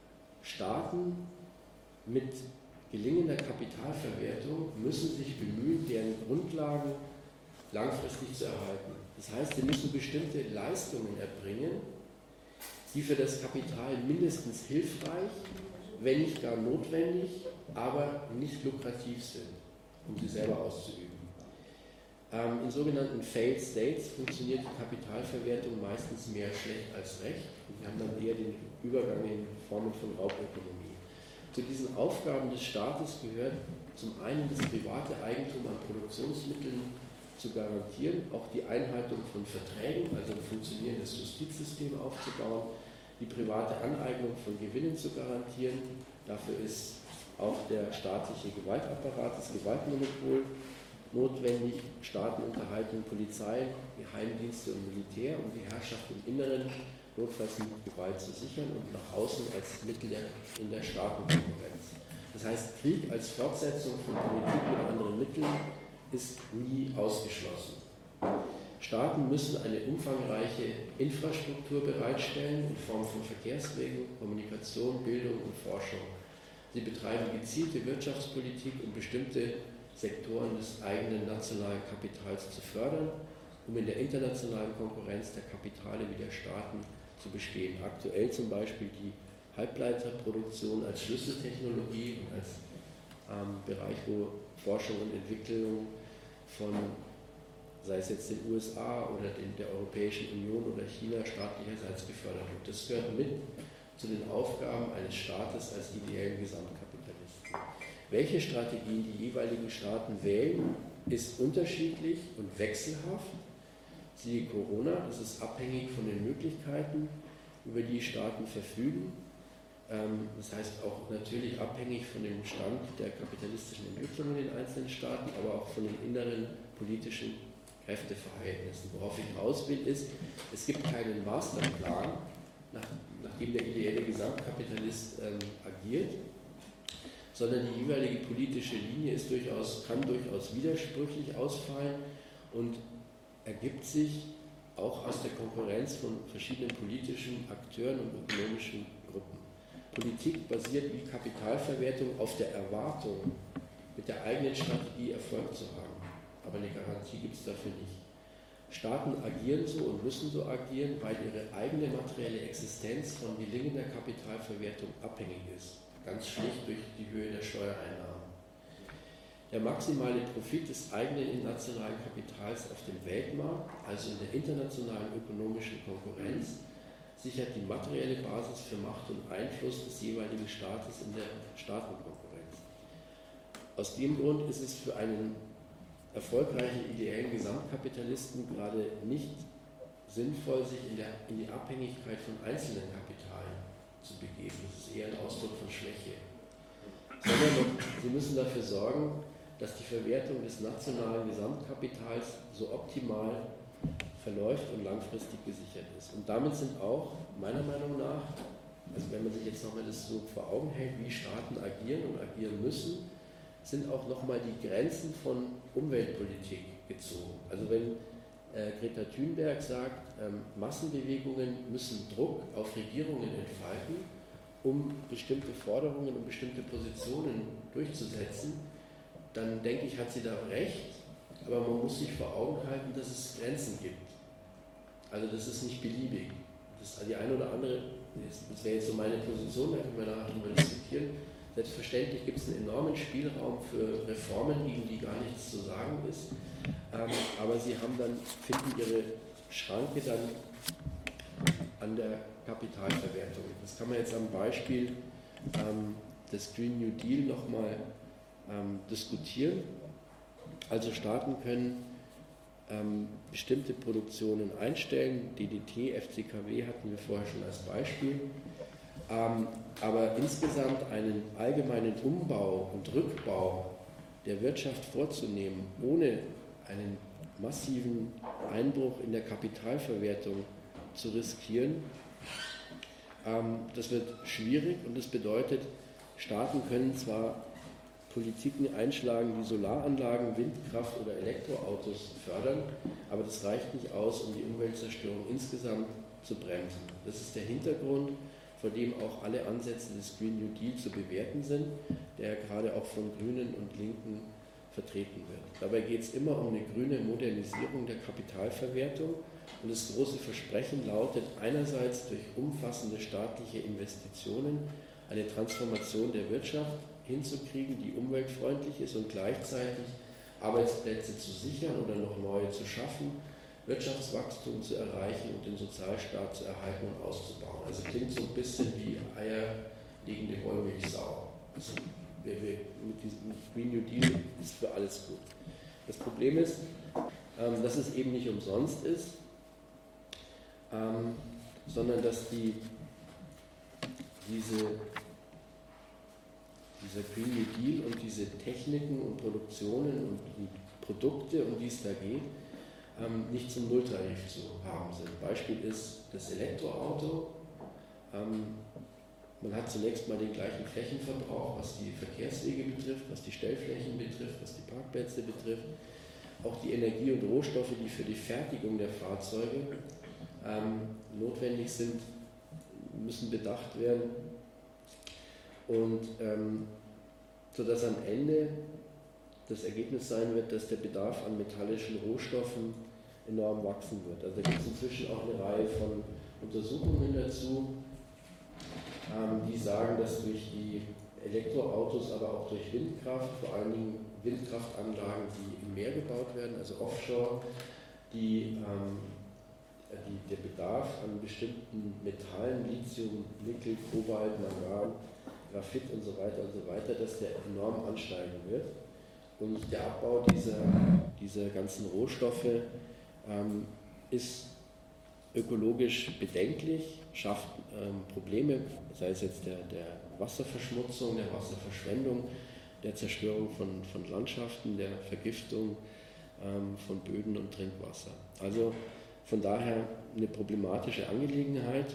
Speaker 1: Staaten mit gelingender Kapitalverwertung müssen sich bemühen, deren Grundlagen langfristig zu erhalten. Das heißt, sie müssen bestimmte Leistungen erbringen, die für das Kapital mindestens hilfreich, wenn nicht gar notwendig, aber nicht lukrativ sind, um sie selber auszuüben. Ähm, in sogenannten Failed States funktioniert die Kapitalverwertung meistens mehr schlecht als recht. Und wir haben dann eher den Übergang in Formen von Raubökonomie. Zu diesen Aufgaben des Staates gehört zum einen das private Eigentum an Produktionsmitteln zu garantieren, auch die Einhaltung von Verträgen, also ein funktionierendes Justizsystem aufzubauen, die private Aneignung von Gewinnen zu garantieren. Dafür ist auch der staatliche Gewaltapparat, das Gewaltmonopol notwendig. Staaten unterhalten Polizei, Geheimdienste und Militär, um die Herrschaft im Inneren notfalls mit Gewalt zu sichern und nach außen als Mittel der, in der Staatenkonkurrenz. Das heißt, Krieg als Fortsetzung von Politik mit anderen Mitteln ist nie ausgeschlossen. Staaten müssen eine umfangreiche Infrastruktur bereitstellen in Form von Verkehrswegen, Kommunikation, Bildung und Forschung. Sie betreiben gezielte Wirtschaftspolitik, um bestimmte Sektoren des eigenen nationalen Kapitals zu fördern, um in der internationalen Konkurrenz der Kapitale wie der Staaten zu bestehen. Aktuell zum Beispiel die Halbleiterproduktion als Schlüsseltechnologie und als ähm, Bereich, wo Forschung und Entwicklung von, sei es jetzt den U S A oder den, der Europäischen Union oder China, staatlicherseits gefördert wird. Das gehört mit zu den Aufgaben eines Staates als ideellen Gesamtkapitalisten. Welche Strategien die jeweiligen Staaten wählen, ist unterschiedlich und wechselhaft. Siehe Corona, das ist abhängig von den Möglichkeiten, über die Staaten verfügen. Das heißt auch natürlich abhängig von dem Stand der kapitalistischen Entwicklung in den einzelnen Staaten, aber auch von den inneren politischen Kräfteverhältnissen. Worauf ich hinaus will, ist, es gibt keinen Masterplan, nach, nachdem der ideelle Gesamtkapitalist ähm, agiert, sondern die jeweilige politische Linie ist durchaus, kann durchaus widersprüchlich ausfallen und ergibt sich auch aus der Konkurrenz von verschiedenen politischen Akteuren und ökonomischen Gruppen. Politik basiert wie Kapitalverwertung auf der Erwartung, mit der eigenen Strategie Erfolg zu haben. Aber eine Garantie gibt es dafür nicht. Staaten agieren so und müssen so agieren, weil ihre eigene materielle Existenz von gelingender Kapitalverwertung abhängig ist. Ganz schlicht durch die Höhe der Steuereinnahmen. Der maximale Profit des eigenen nationalen Kapitals auf dem Weltmarkt, also in der internationalen ökonomischen Konkurrenz, sichert die materielle Basis für Macht und Einfluss des jeweiligen Staates in der Staatenkonkurrenz. Aus dem Grund ist es für einen erfolgreichen ideellen Gesamtkapitalisten gerade nicht sinnvoll, sich in, der, in die Abhängigkeit von einzelnen Kapitalen zu begeben. Das ist eher ein Ausdruck von Schwäche. Sondern sie müssen dafür sorgen, dass die Verwertung des nationalen Gesamtkapitals so optimal verläuft und langfristig gesichert ist. Und damit sind auch, meiner Meinung nach, also wenn man sich jetzt nochmal das so vor Augen hält, wie Staaten agieren und agieren müssen, sind auch nochmal die Grenzen von Umweltpolitik gezogen. Also wenn äh, Greta Thunberg sagt, ähm, Massenbewegungen müssen Druck auf Regierungen entfalten, um bestimmte Forderungen und bestimmte Positionen durchzusetzen, dann denke ich, hat sie da recht, aber man muss sich vor Augen halten, dass es Grenzen gibt. Also das ist nicht beliebig. Das die eine oder andere, das wäre jetzt so meine Position, da können wir nachher darüber diskutieren. Selbstverständlich gibt es einen enormen Spielraum für Reformen, gegen die gar nichts zu sagen ist. Ähm, aber sie haben dann, finden ihre Schranke dann an der Kapitalverwertung. Das kann man jetzt am Beispiel ähm, des Green New Deal nochmal ähm, diskutieren. Also Staaten können ähm, bestimmte Produktionen einstellen. D D T, F C K W hatten wir vorher schon als Beispiel. Ähm, aber insgesamt einen allgemeinen Umbau und Rückbau der Wirtschaft vorzunehmen, ohne einen massiven Einbruch in der Kapitalverwertung zu riskieren, ähm, das wird schwierig und das bedeutet, Staaten können zwar Politiken einschlagen wie Solaranlagen, Windkraft oder Elektroautos fördern, aber das reicht nicht aus, um die Umweltzerstörung insgesamt zu bremsen. Das ist der Hintergrund, vor dem auch alle Ansätze des Green New Deal zu bewerten sind, der gerade auch von Grünen und Linken vertreten wird. Dabei geht es immer um eine grüne Modernisierung der Kapitalverwertung und das große Versprechen lautet einerseits durch umfassende staatliche Investitionen eine Transformation der Wirtschaft hinzukriegen, die umweltfreundlich ist und gleichzeitig Arbeitsplätze zu sichern oder noch neue zu schaffen, Wirtschaftswachstum zu erreichen und den Sozialstaat zu erhalten und auszubauen. Also klingt so ein bisschen wie eierlegende Wollmilchsau. Also wir, wir, mit diesem Green New Deal ist für alles gut. Das Problem ist, ähm, dass es eben nicht umsonst ist, ähm, sondern dass die, diese, dieser Green New Deal und diese Techniken und Produktionen und, und Produkte, um die es da geht, ähm, nicht zum Nulltarif zu haben sind. Beispiel ist das Elektroauto. Ähm, man hat zunächst mal den gleichen Flächenverbrauch, was die Verkehrswege betrifft, was die Stellflächen betrifft, was die Parkplätze betrifft. Auch die Energie und Rohstoffe, die für die Fertigung der Fahrzeuge ähm, notwendig sind, müssen bedacht werden. Und ähm, sodass am Ende das Ergebnis sein wird, dass der Bedarf an metallischen Rohstoffen enorm wachsen wird. Also da gibt es inzwischen auch eine Reihe von Untersuchungen dazu, ähm, die sagen, dass durch die Elektroautos, aber auch durch Windkraft, vor allen Dingen Windkraftanlagen, die im Meer gebaut werden, also offshore, die, ähm, die, der Bedarf an bestimmten Metallen, Lithium, Nickel, Kobalt, Mangan, Graphit und so weiter und so weiter, dass der enorm ansteigen wird. Und der Abbau dieser, dieser ganzen Rohstoffe ähm, ist ökologisch bedenklich, schafft ähm, Probleme, sei es jetzt der, der Wasserverschmutzung, der Wasserverschwendung, der Zerstörung von, von Landschaften, der Vergiftung ähm, von Böden und Trinkwasser. Also von daher eine problematische Angelegenheit.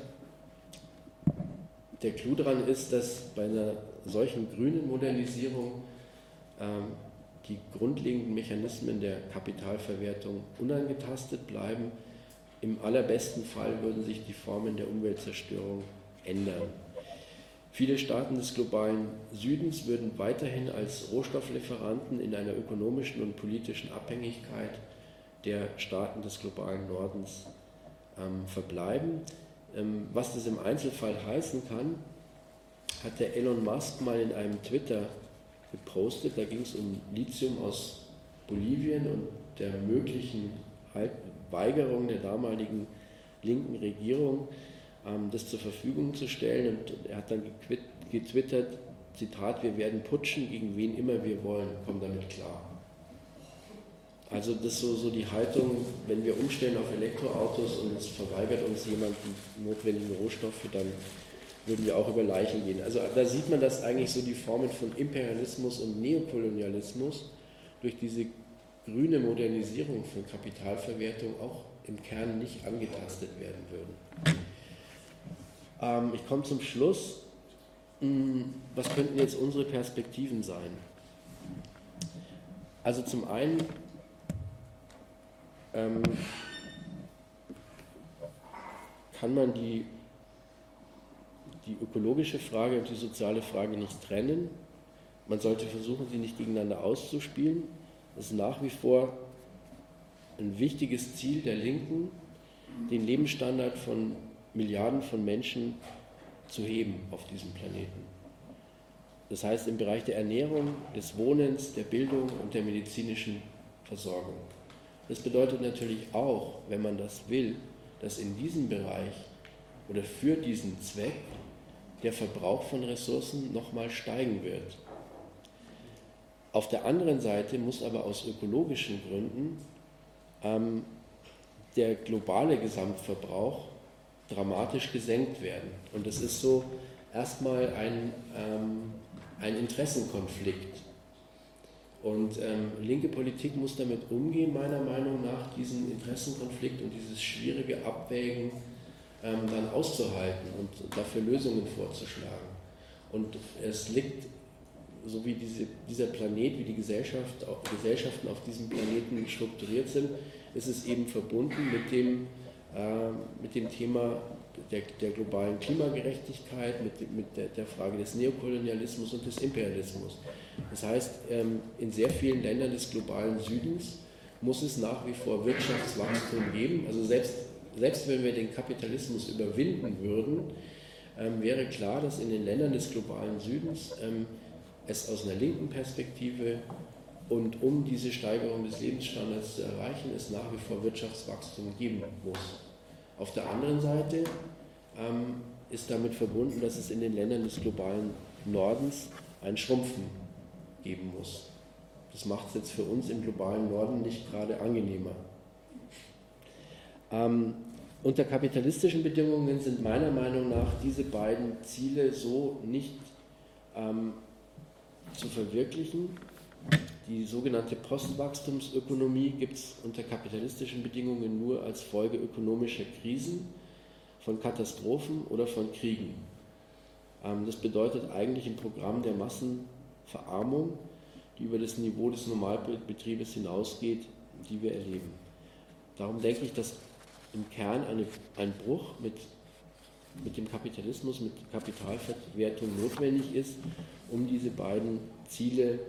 Speaker 1: Der Clou daran ist, dass bei einer solchen grünen Modernisierung ähm, die grundlegenden Mechanismen der Kapitalverwertung unangetastet bleiben. Im allerbesten Fall würden sich die Formen der Umweltzerstörung ändern. Viele Staaten des globalen Südens würden weiterhin als Rohstofflieferanten in einer ökonomischen und politischen Abhängigkeit der Staaten des globalen Nordens ähm, verbleiben. Ähm, was das im Einzelfall heißen kann, hat der Elon Musk mal in einem Twitter gepostet. Da ging es um Lithium aus Bolivien und der möglichen Weigerung der damaligen linken Regierung, ähm, das zur Verfügung zu stellen. Und er hat dann getwittert, Zitat, wir werden putschen, gegen wen immer wir wollen, kommen damit klar. Also das ist so, so die Haltung, wenn wir umstellen auf Elektroautos und es verweigert uns jemand die notwendigen Rohstoffe, dann würden wir auch über Leichen gehen. Also da sieht man, dass eigentlich so die Formen von Imperialismus und Neokolonialismus durch diese grüne Modernisierung von Kapitalverwertung auch im Kern nicht angetastet werden würden. Ähm, ich komme zum Schluss. Was könnten jetzt unsere Perspektiven sein? Also zum einen ähm, kann man die, die ökologische Frage und die soziale Frage nicht trennen. Man sollte versuchen, sie nicht gegeneinander auszuspielen. Es ist nach wie vor ein wichtiges Ziel der Linken, den Lebensstandard von Milliarden von Menschen zu heben auf diesem Planeten. Das heißt im Bereich der Ernährung, des Wohnens, der Bildung und der medizinischen Versorgung. Das bedeutet natürlich auch, wenn man das will, dass in diesem Bereich oder für diesen Zweck der Verbrauch von Ressourcen nochmal steigen wird. Auf der anderen Seite muss aber aus ökologischen Gründen ähm, der globale Gesamtverbrauch dramatisch gesenkt werden. Und das ist so erstmal ein, ähm, ein Interessenkonflikt. Und ähm, linke Politik muss damit umgehen, meiner Meinung nach, diesen Interessenkonflikt und dieses schwierige Abwägen ähm, dann auszuhalten und dafür Lösungen vorzuschlagen. Und es liegt, so wie diese, dieser Planet, wie die Gesellschaft, auch Gesellschaften auf diesem Planeten strukturiert sind, ist es eben verbunden mit dem, äh, mit dem Thema der, der globalen Klimagerechtigkeit, mit, mit der, der Frage des Neokolonialismus und des Imperialismus. Das heißt, ähm, in sehr vielen Ländern des globalen Südens muss es nach wie vor Wirtschaftswachstum geben. Also selbst, selbst wenn wir den Kapitalismus überwinden würden, ähm, wäre klar, dass in den Ländern des globalen Südens ähm, es aus einer linken Perspektive und um diese Steigerung des Lebensstandards zu erreichen, es nach wie vor Wirtschaftswachstum geben muss. Auf der anderen Seite ähm, ist damit verbunden, dass es in den Ländern des globalen Nordens ein Schrumpfen geben muss. Das macht es jetzt für uns im globalen Norden nicht gerade angenehmer. Ähm, unter kapitalistischen Bedingungen sind meiner Meinung nach diese beiden Ziele so nicht ähm, zu verwirklichen. Die sogenannte Postwachstumsökonomie gibt es unter kapitalistischen Bedingungen nur als Folge ökonomischer Krisen, von Katastrophen oder von Kriegen. Ähm, das bedeutet eigentlich ein Programm der Massenverarmung, die über das Niveau des Normalbetriebes hinausgeht, die wir erleben. Darum denke ich, dass im Kern eine, ein Bruch mit, mit dem Kapitalismus, mit Kapitalverwertung notwendig ist, um diese beiden Ziele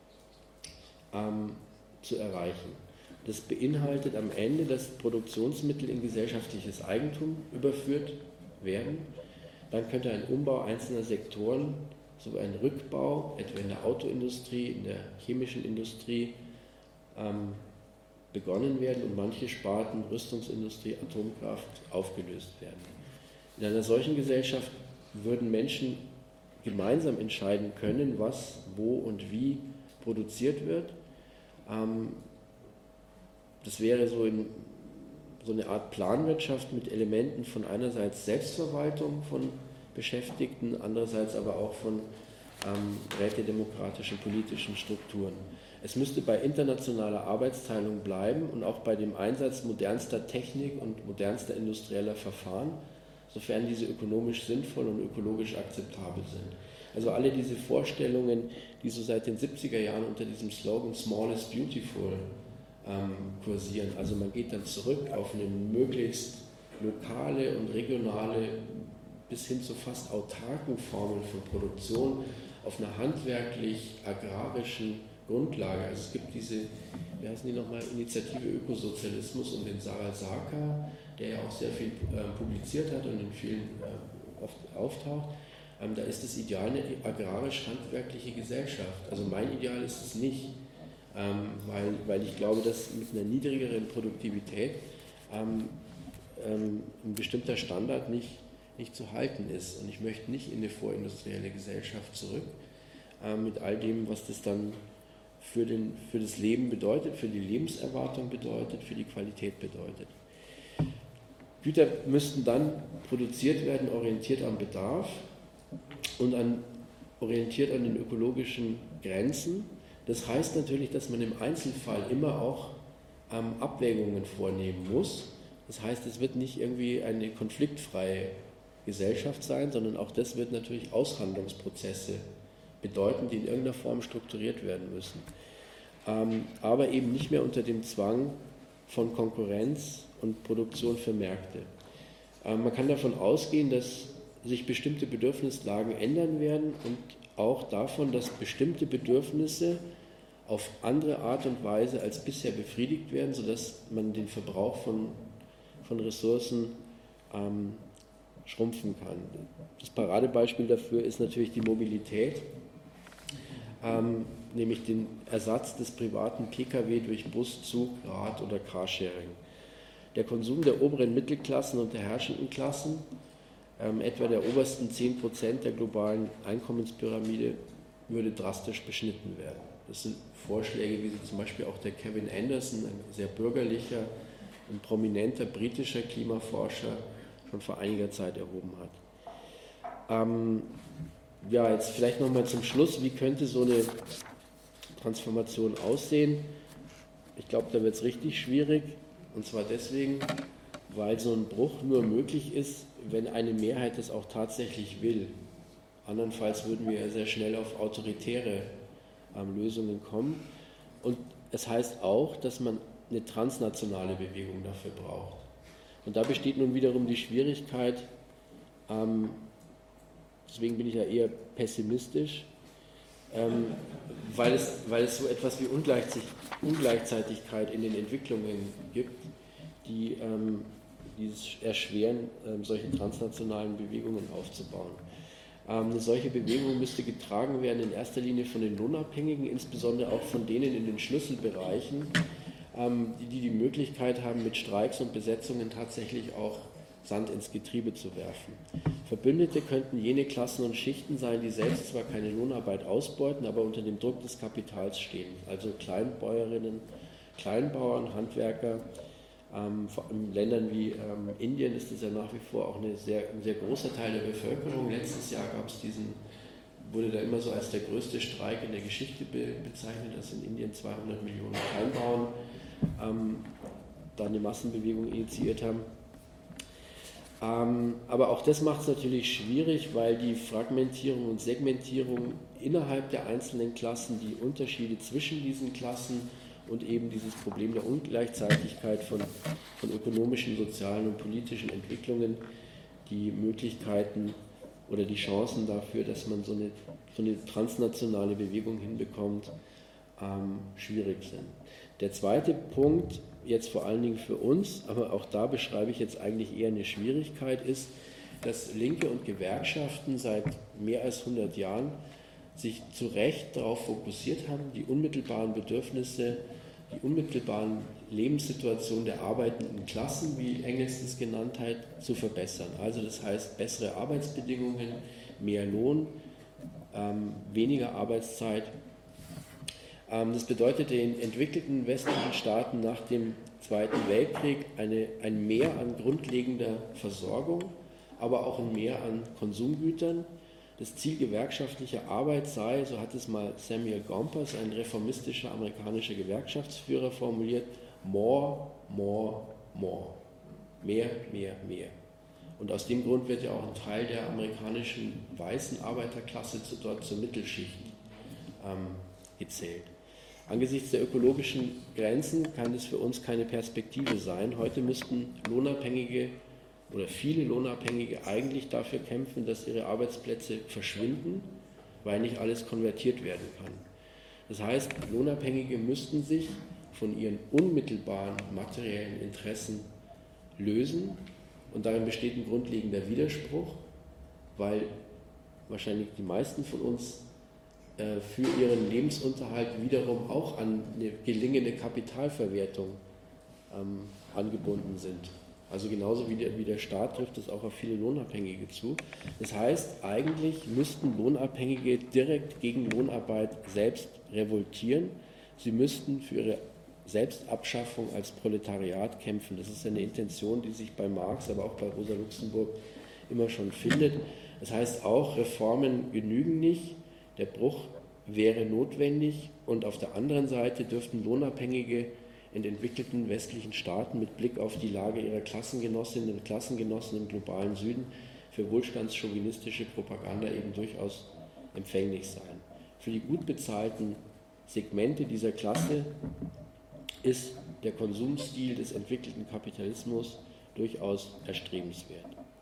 Speaker 1: ähm, zu erreichen. Das beinhaltet am Ende, dass Produktionsmittel in gesellschaftliches Eigentum überführt werden. Dann könnte ein Umbau einzelner Sektoren, sowie ein Rückbau, etwa in der Autoindustrie, in der chemischen Industrie, ähm, begonnen werden und manche Sparten, Rüstungsindustrie, Atomkraft, aufgelöst werden. In einer solchen Gesellschaft würden Menschen gemeinsam entscheiden können, was, wo und wie produziert wird. Ähm, das wäre so, in, so eine Art Planwirtschaft mit Elementen von einerseits Selbstverwaltung von Beschäftigten, andererseits aber auch von ähm, rätedemokratischen politischen Strukturen. Es müsste bei internationaler Arbeitsteilung bleiben und auch bei dem Einsatz modernster Technik und modernster industrieller Verfahren, sofern diese ökonomisch sinnvoll und ökologisch akzeptabel sind. Also alle diese Vorstellungen, die so seit den siebziger Jahren unter diesem Slogan Small is Beautiful ähm, kursieren. Also man geht dann zurück auf eine möglichst lokale und regionale bis hin zu fast autarken Formen von Produktion auf einer handwerklich-agrarischen Grundlage. Also es gibt diese, wie heißen die nochmal, Initiative Ökosozialismus und den Sarah Sarkar, der ja auch sehr viel äh, publiziert hat und in vielen äh, oft auftaucht. Ähm, da ist das Ideal eine agrarisch-handwerkliche Gesellschaft. Also mein Ideal ist es nicht, ähm, weil, weil ich glaube, dass mit einer niedrigeren Produktivität ähm, ähm, ein bestimmter Standard nicht nicht zu halten ist. Und ich möchte nicht in eine vorindustrielle Gesellschaft zurück, äh, mit all dem, was das dann für, den, für das Leben bedeutet, für die Lebenserwartung bedeutet, für die Qualität bedeutet. Güter müssten dann produziert werden, orientiert am Bedarf und an, orientiert an den ökologischen Grenzen. Das heißt natürlich, dass man im Einzelfall immer auch ähm, Abwägungen vornehmen muss. Das heißt, es wird nicht irgendwie eine konfliktfreie Gesellschaft sein, sondern auch das wird natürlich Aushandlungsprozesse bedeuten, die in irgendeiner Form strukturiert werden müssen. Ähm, aber eben nicht mehr unter dem Zwang von Konkurrenz und Produktion für Märkte. Ähm, man kann davon ausgehen, dass sich bestimmte Bedürfnislagen ändern werden und auch davon, dass bestimmte Bedürfnisse auf andere Art und Weise als bisher befriedigt werden, sodass man den Verbrauch von, von Ressourcen ähm, schrumpfen kann. Das Paradebeispiel dafür ist natürlich die Mobilität, ähm, nämlich den Ersatz des privaten P K W durch Bus, Zug, Rad oder Carsharing. Der Konsum der oberen Mittelklassen und der herrschenden Klassen, ähm, etwa der obersten zehn Prozent der globalen Einkommenspyramide, würde drastisch beschnitten werden. Das sind Vorschläge, wie sie zum Beispiel auch der Kevin Anderson, ein sehr bürgerlicher und prominenter britischer Klimaforscher, schon vor einiger Zeit erhoben hat. Ähm, ja, jetzt vielleicht nochmal zum Schluss, wie könnte so eine Transformation aussehen? Ich glaube, da wird es richtig schwierig, und zwar deswegen, weil so ein Bruch nur möglich ist, wenn eine Mehrheit das auch tatsächlich will. Andernfalls würden wir sehr schnell auf autoritäre ähm, Lösungen kommen. Und es heißt auch, dass man eine transnationale Bewegung dafür braucht. Und da besteht nun wiederum die Schwierigkeit, ähm, deswegen bin ich ja eher pessimistisch, ähm, weil, es, weil es so etwas wie Ungleichzeitigkeit in den Entwicklungen gibt, die, ähm, die es erschweren, ähm, solche transnationalen Bewegungen aufzubauen. Ähm, eine solche Bewegung müsste getragen werden in erster Linie von den Lohnabhängigen, insbesondere auch von denen in den Schlüsselbereichen, ähm, die, die die Möglichkeit haben, mit Streiks und Besetzungen tatsächlich auch Sand ins Getriebe zu werfen. Verbündete könnten jene Klassen und Schichten sein, die selbst zwar keine Lohnarbeit ausbeuten, aber unter dem Druck des Kapitals stehen. Also Kleinbäuerinnen, Kleinbauern, Handwerker. Ähm, in Ländern wie ähm, Indien ist es ja nach wie vor auch eine sehr, ein sehr großer Teil der Bevölkerung. Letztes Jahr gab es diesen, wurde da immer so als der größte Streik in der Geschichte be, bezeichnet, dass in Indien zweihundert Millionen Kleinbauern ähm, da eine Massenbewegung initiiert haben. Ähm, aber auch das macht es natürlich schwierig, weil die Fragmentierung und Segmentierung innerhalb der einzelnen Klassen, die Unterschiede zwischen diesen Klassen und eben dieses Problem der Ungleichzeitigkeit von, von ökonomischen, sozialen und politischen Entwicklungen, die Möglichkeiten oder die Chancen dafür, dass man so eine, so eine transnationale Bewegung hinbekommt, ähm, schwierig sind. Der zweite Punkt, jetzt vor allen Dingen für uns, aber auch da beschreibe ich jetzt eigentlich eher eine Schwierigkeit, ist, dass Linke und Gewerkschaften seit mehr als hundert Jahren sich zu Recht darauf fokussiert haben, die unmittelbaren Bedürfnisse, die unmittelbaren Lebenssituationen der arbeitenden Klassen, wie Engels das genannt hat, zu verbessern. Also das heißt bessere Arbeitsbedingungen, mehr Lohn, ähm, weniger Arbeitszeit. Ähm, das bedeutete in entwickelten westlichen Staaten nach dem Zweiten Weltkrieg eine, ein Mehr an grundlegender Versorgung, aber auch ein Mehr an Konsumgütern. Das Ziel gewerkschaftlicher Arbeit sei, so hat es mal Samuel Gompers, ein reformistischer amerikanischer Gewerkschaftsführer, formuliert, more, more, more. Mehr, mehr, mehr. Und aus dem Grund wird ja auch ein Teil der amerikanischen weißen Arbeiterklasse zu, dort zur Mittelschicht ähm, gezählt. Angesichts der ökologischen Grenzen kann es für uns keine Perspektive sein. Heute müssten Lohnabhängige oder viele Lohnabhängige eigentlich dafür kämpfen, dass ihre Arbeitsplätze verschwinden, weil nicht alles konvertiert werden kann. Das heißt, Lohnabhängige müssten sich von ihren unmittelbaren materiellen Interessen lösen und darin besteht ein grundlegender Widerspruch, weil wahrscheinlich die meisten von uns äh, für ihren Lebensunterhalt wiederum auch an eine gelingende Kapitalverwertung ähm, angebunden sind. Also genauso wie der, wie der Staat trifft es auch auf viele Lohnabhängige zu. Das heißt, eigentlich müssten Lohnabhängige direkt gegen Lohnarbeit selbst revoltieren. Sie müssten für ihre Selbstabschaffung als Proletariat kämpfen. Das ist eine Intention, die sich bei Marx, aber auch bei Rosa Luxemburg immer schon findet. Das heißt auch, Reformen genügen nicht, der Bruch wäre notwendig und auf der anderen Seite dürften Lohnabhängige in entwickelten westlichen Staaten mit Blick auf die Lage ihrer Klassengenossinnen und Klassengenossen im globalen Süden für wohlstandschauvinistische Propaganda eben durchaus empfänglich sein. Für die gut bezahlten Segmente dieser Klasse ist der Konsumstil des entwickelten Kapitalismus durchaus erstrebenswert.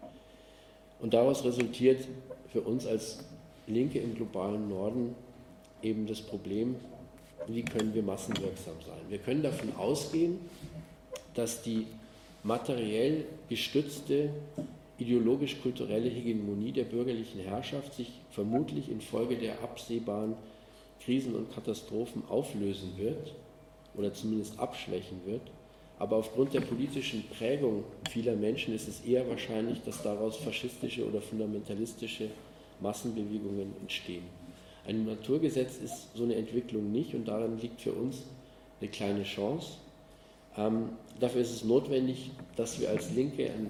Speaker 1: Und daraus resultiert für uns als Linke im globalen Norden eben das Problem, wie können wir massenwirksam sein. Wir können davon ausgehen, dass die materiell gestützte ideologisch-kulturelle Hegemonie der bürgerlichen Herrschaft sich vermutlich infolge der absehbaren Krisen und Katastrophen auflösen wird oder zumindest abschwächen wird. Aber aufgrund der politischen Prägung vieler Menschen ist es eher wahrscheinlich, dass daraus faschistische oder fundamentalistische Massenbewegungen entstehen. Ein Naturgesetz ist so eine Entwicklung nicht und darin liegt für uns eine kleine Chance. Ähm, dafür ist es notwendig, dass wir als Linke ein,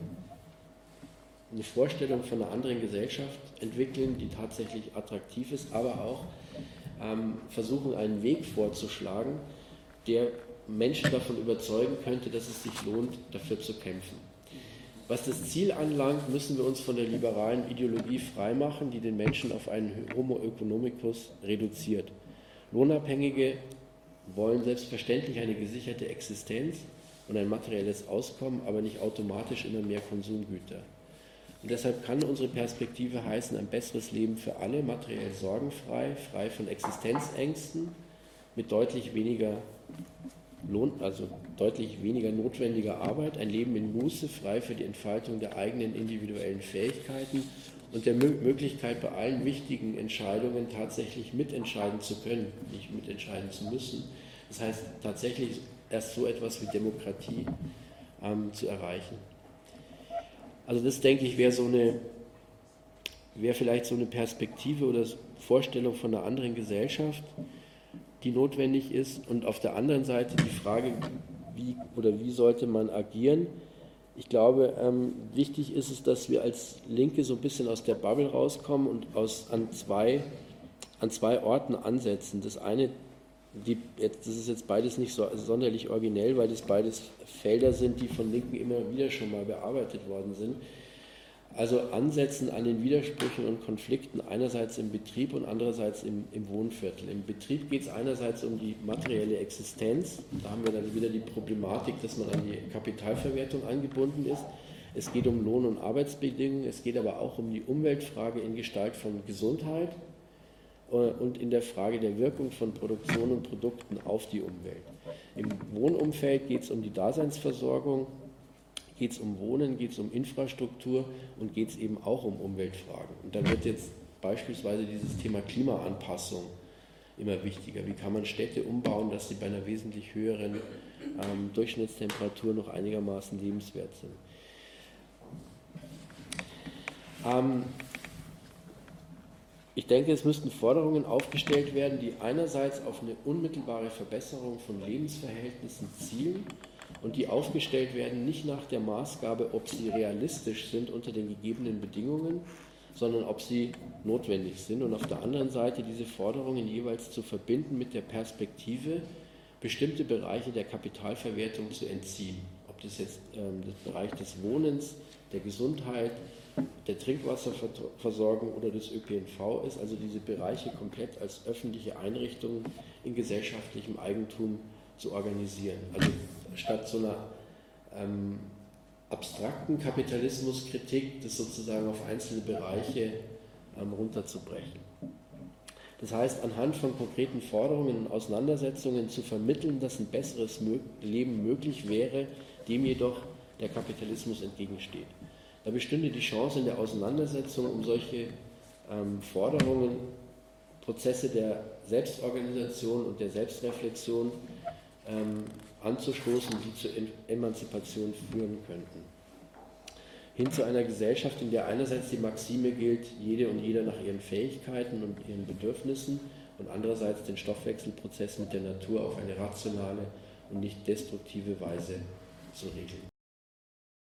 Speaker 1: eine Vorstellung von einer anderen Gesellschaft entwickeln, die tatsächlich attraktiv ist, aber auch ähm, versuchen, einen Weg vorzuschlagen, der Menschen davon überzeugen könnte, dass es sich lohnt, dafür zu kämpfen. Was das Ziel anlangt, müssen wir uns von der liberalen Ideologie freimachen, die den Menschen auf einen Homo economicus reduziert. Lohnabhängige wollen selbstverständlich eine gesicherte Existenz und ein materielles Auskommen, aber nicht automatisch immer mehr Konsumgüter. Und deshalb kann unsere Perspektive heißen, ein besseres Leben für alle, materiell sorgenfrei, frei von Existenzängsten, mit deutlich weniger Lohn, also deutlich weniger notwendiger Arbeit, ein Leben in Muße, frei für die Entfaltung der eigenen individuellen Fähigkeiten und der Möglichkeit, bei allen wichtigen Entscheidungen tatsächlich mitentscheiden zu können, nicht mitentscheiden zu müssen. Das heißt, tatsächlich erst so etwas wie Demokratie ähm, zu erreichen. Also das, denke ich, wäre so eine, wäre vielleicht so eine Perspektive oder Vorstellung von einer anderen Gesellschaft, die notwendig ist, und auf der anderen Seite die Frage, wie oder wie sollte man agieren. Ich glaube, ähm, wichtig ist es, dass wir als Linke so ein bisschen aus der Bubble rauskommen und aus, an, zwei, an zwei Orten ansetzen. Das eine, die, das ist jetzt beides nicht so sonderlich originell, weil das beides Felder sind, die von Linken immer wieder schon mal bearbeitet worden sind. Also ansetzen an den Widersprüchen und Konflikten einerseits im Betrieb und andererseits im, im Wohnviertel. Im Betrieb geht es einerseits um die materielle Existenz. Da haben wir dann wieder die Problematik, dass man an die Kapitalverwertung angebunden ist. Es geht um Lohn- und Arbeitsbedingungen. Es geht aber auch um die Umweltfrage in Gestalt von Gesundheit und in der Frage der Wirkung von Produktion und Produkten auf die Umwelt. Im Wohnumfeld geht es um die Daseinsversorgung. Geht es um Wohnen, geht es um Infrastruktur und geht es eben auch um Umweltfragen. Und da wird jetzt beispielsweise dieses Thema Klimaanpassung immer wichtiger. Wie kann man Städte umbauen, dass sie bei einer wesentlich höheren ähm, Durchschnittstemperatur noch einigermaßen lebenswert sind. Ähm, ich denke, es müssten Forderungen aufgestellt werden, die einerseits auf eine unmittelbare Verbesserung von Lebensverhältnissen zielen, und die aufgestellt werden nicht nach der Maßgabe, ob sie realistisch sind unter den gegebenen Bedingungen, sondern ob sie notwendig sind. Und auf der anderen Seite diese Forderungen jeweils zu verbinden mit der Perspektive, bestimmte Bereiche der Kapitalverwertung zu entziehen. Ob das jetzt ähm, der Bereich des Wohnens, der Gesundheit, der Trinkwasserversorgung oder des Ö P N V ist, also diese Bereiche komplett als öffentliche Einrichtungen in gesellschaftlichem Eigentum zu organisieren. Also statt so einer ähm, abstrakten Kapitalismuskritik, das sozusagen auf einzelne Bereiche ähm, runterzubrechen. Das heißt, anhand von konkreten Forderungen und Auseinandersetzungen zu vermitteln, dass ein besseres Leben möglich wäre, dem jedoch der Kapitalismus entgegensteht. Da bestünde die Chance in der Auseinandersetzung um solche ähm, Forderungen, Prozesse der Selbstorganisation und der Selbstreflexion ähm, anzustoßen, die zur Emanzipation führen könnten. hin zu einer Gesellschaft, in der einerseits die Maxime gilt, jede und jeder nach ihren Fähigkeiten und ihren Bedürfnissen und andererseits den Stoffwechselprozess mit der Natur auf eine rationale und nicht destruktive Weise zu regeln.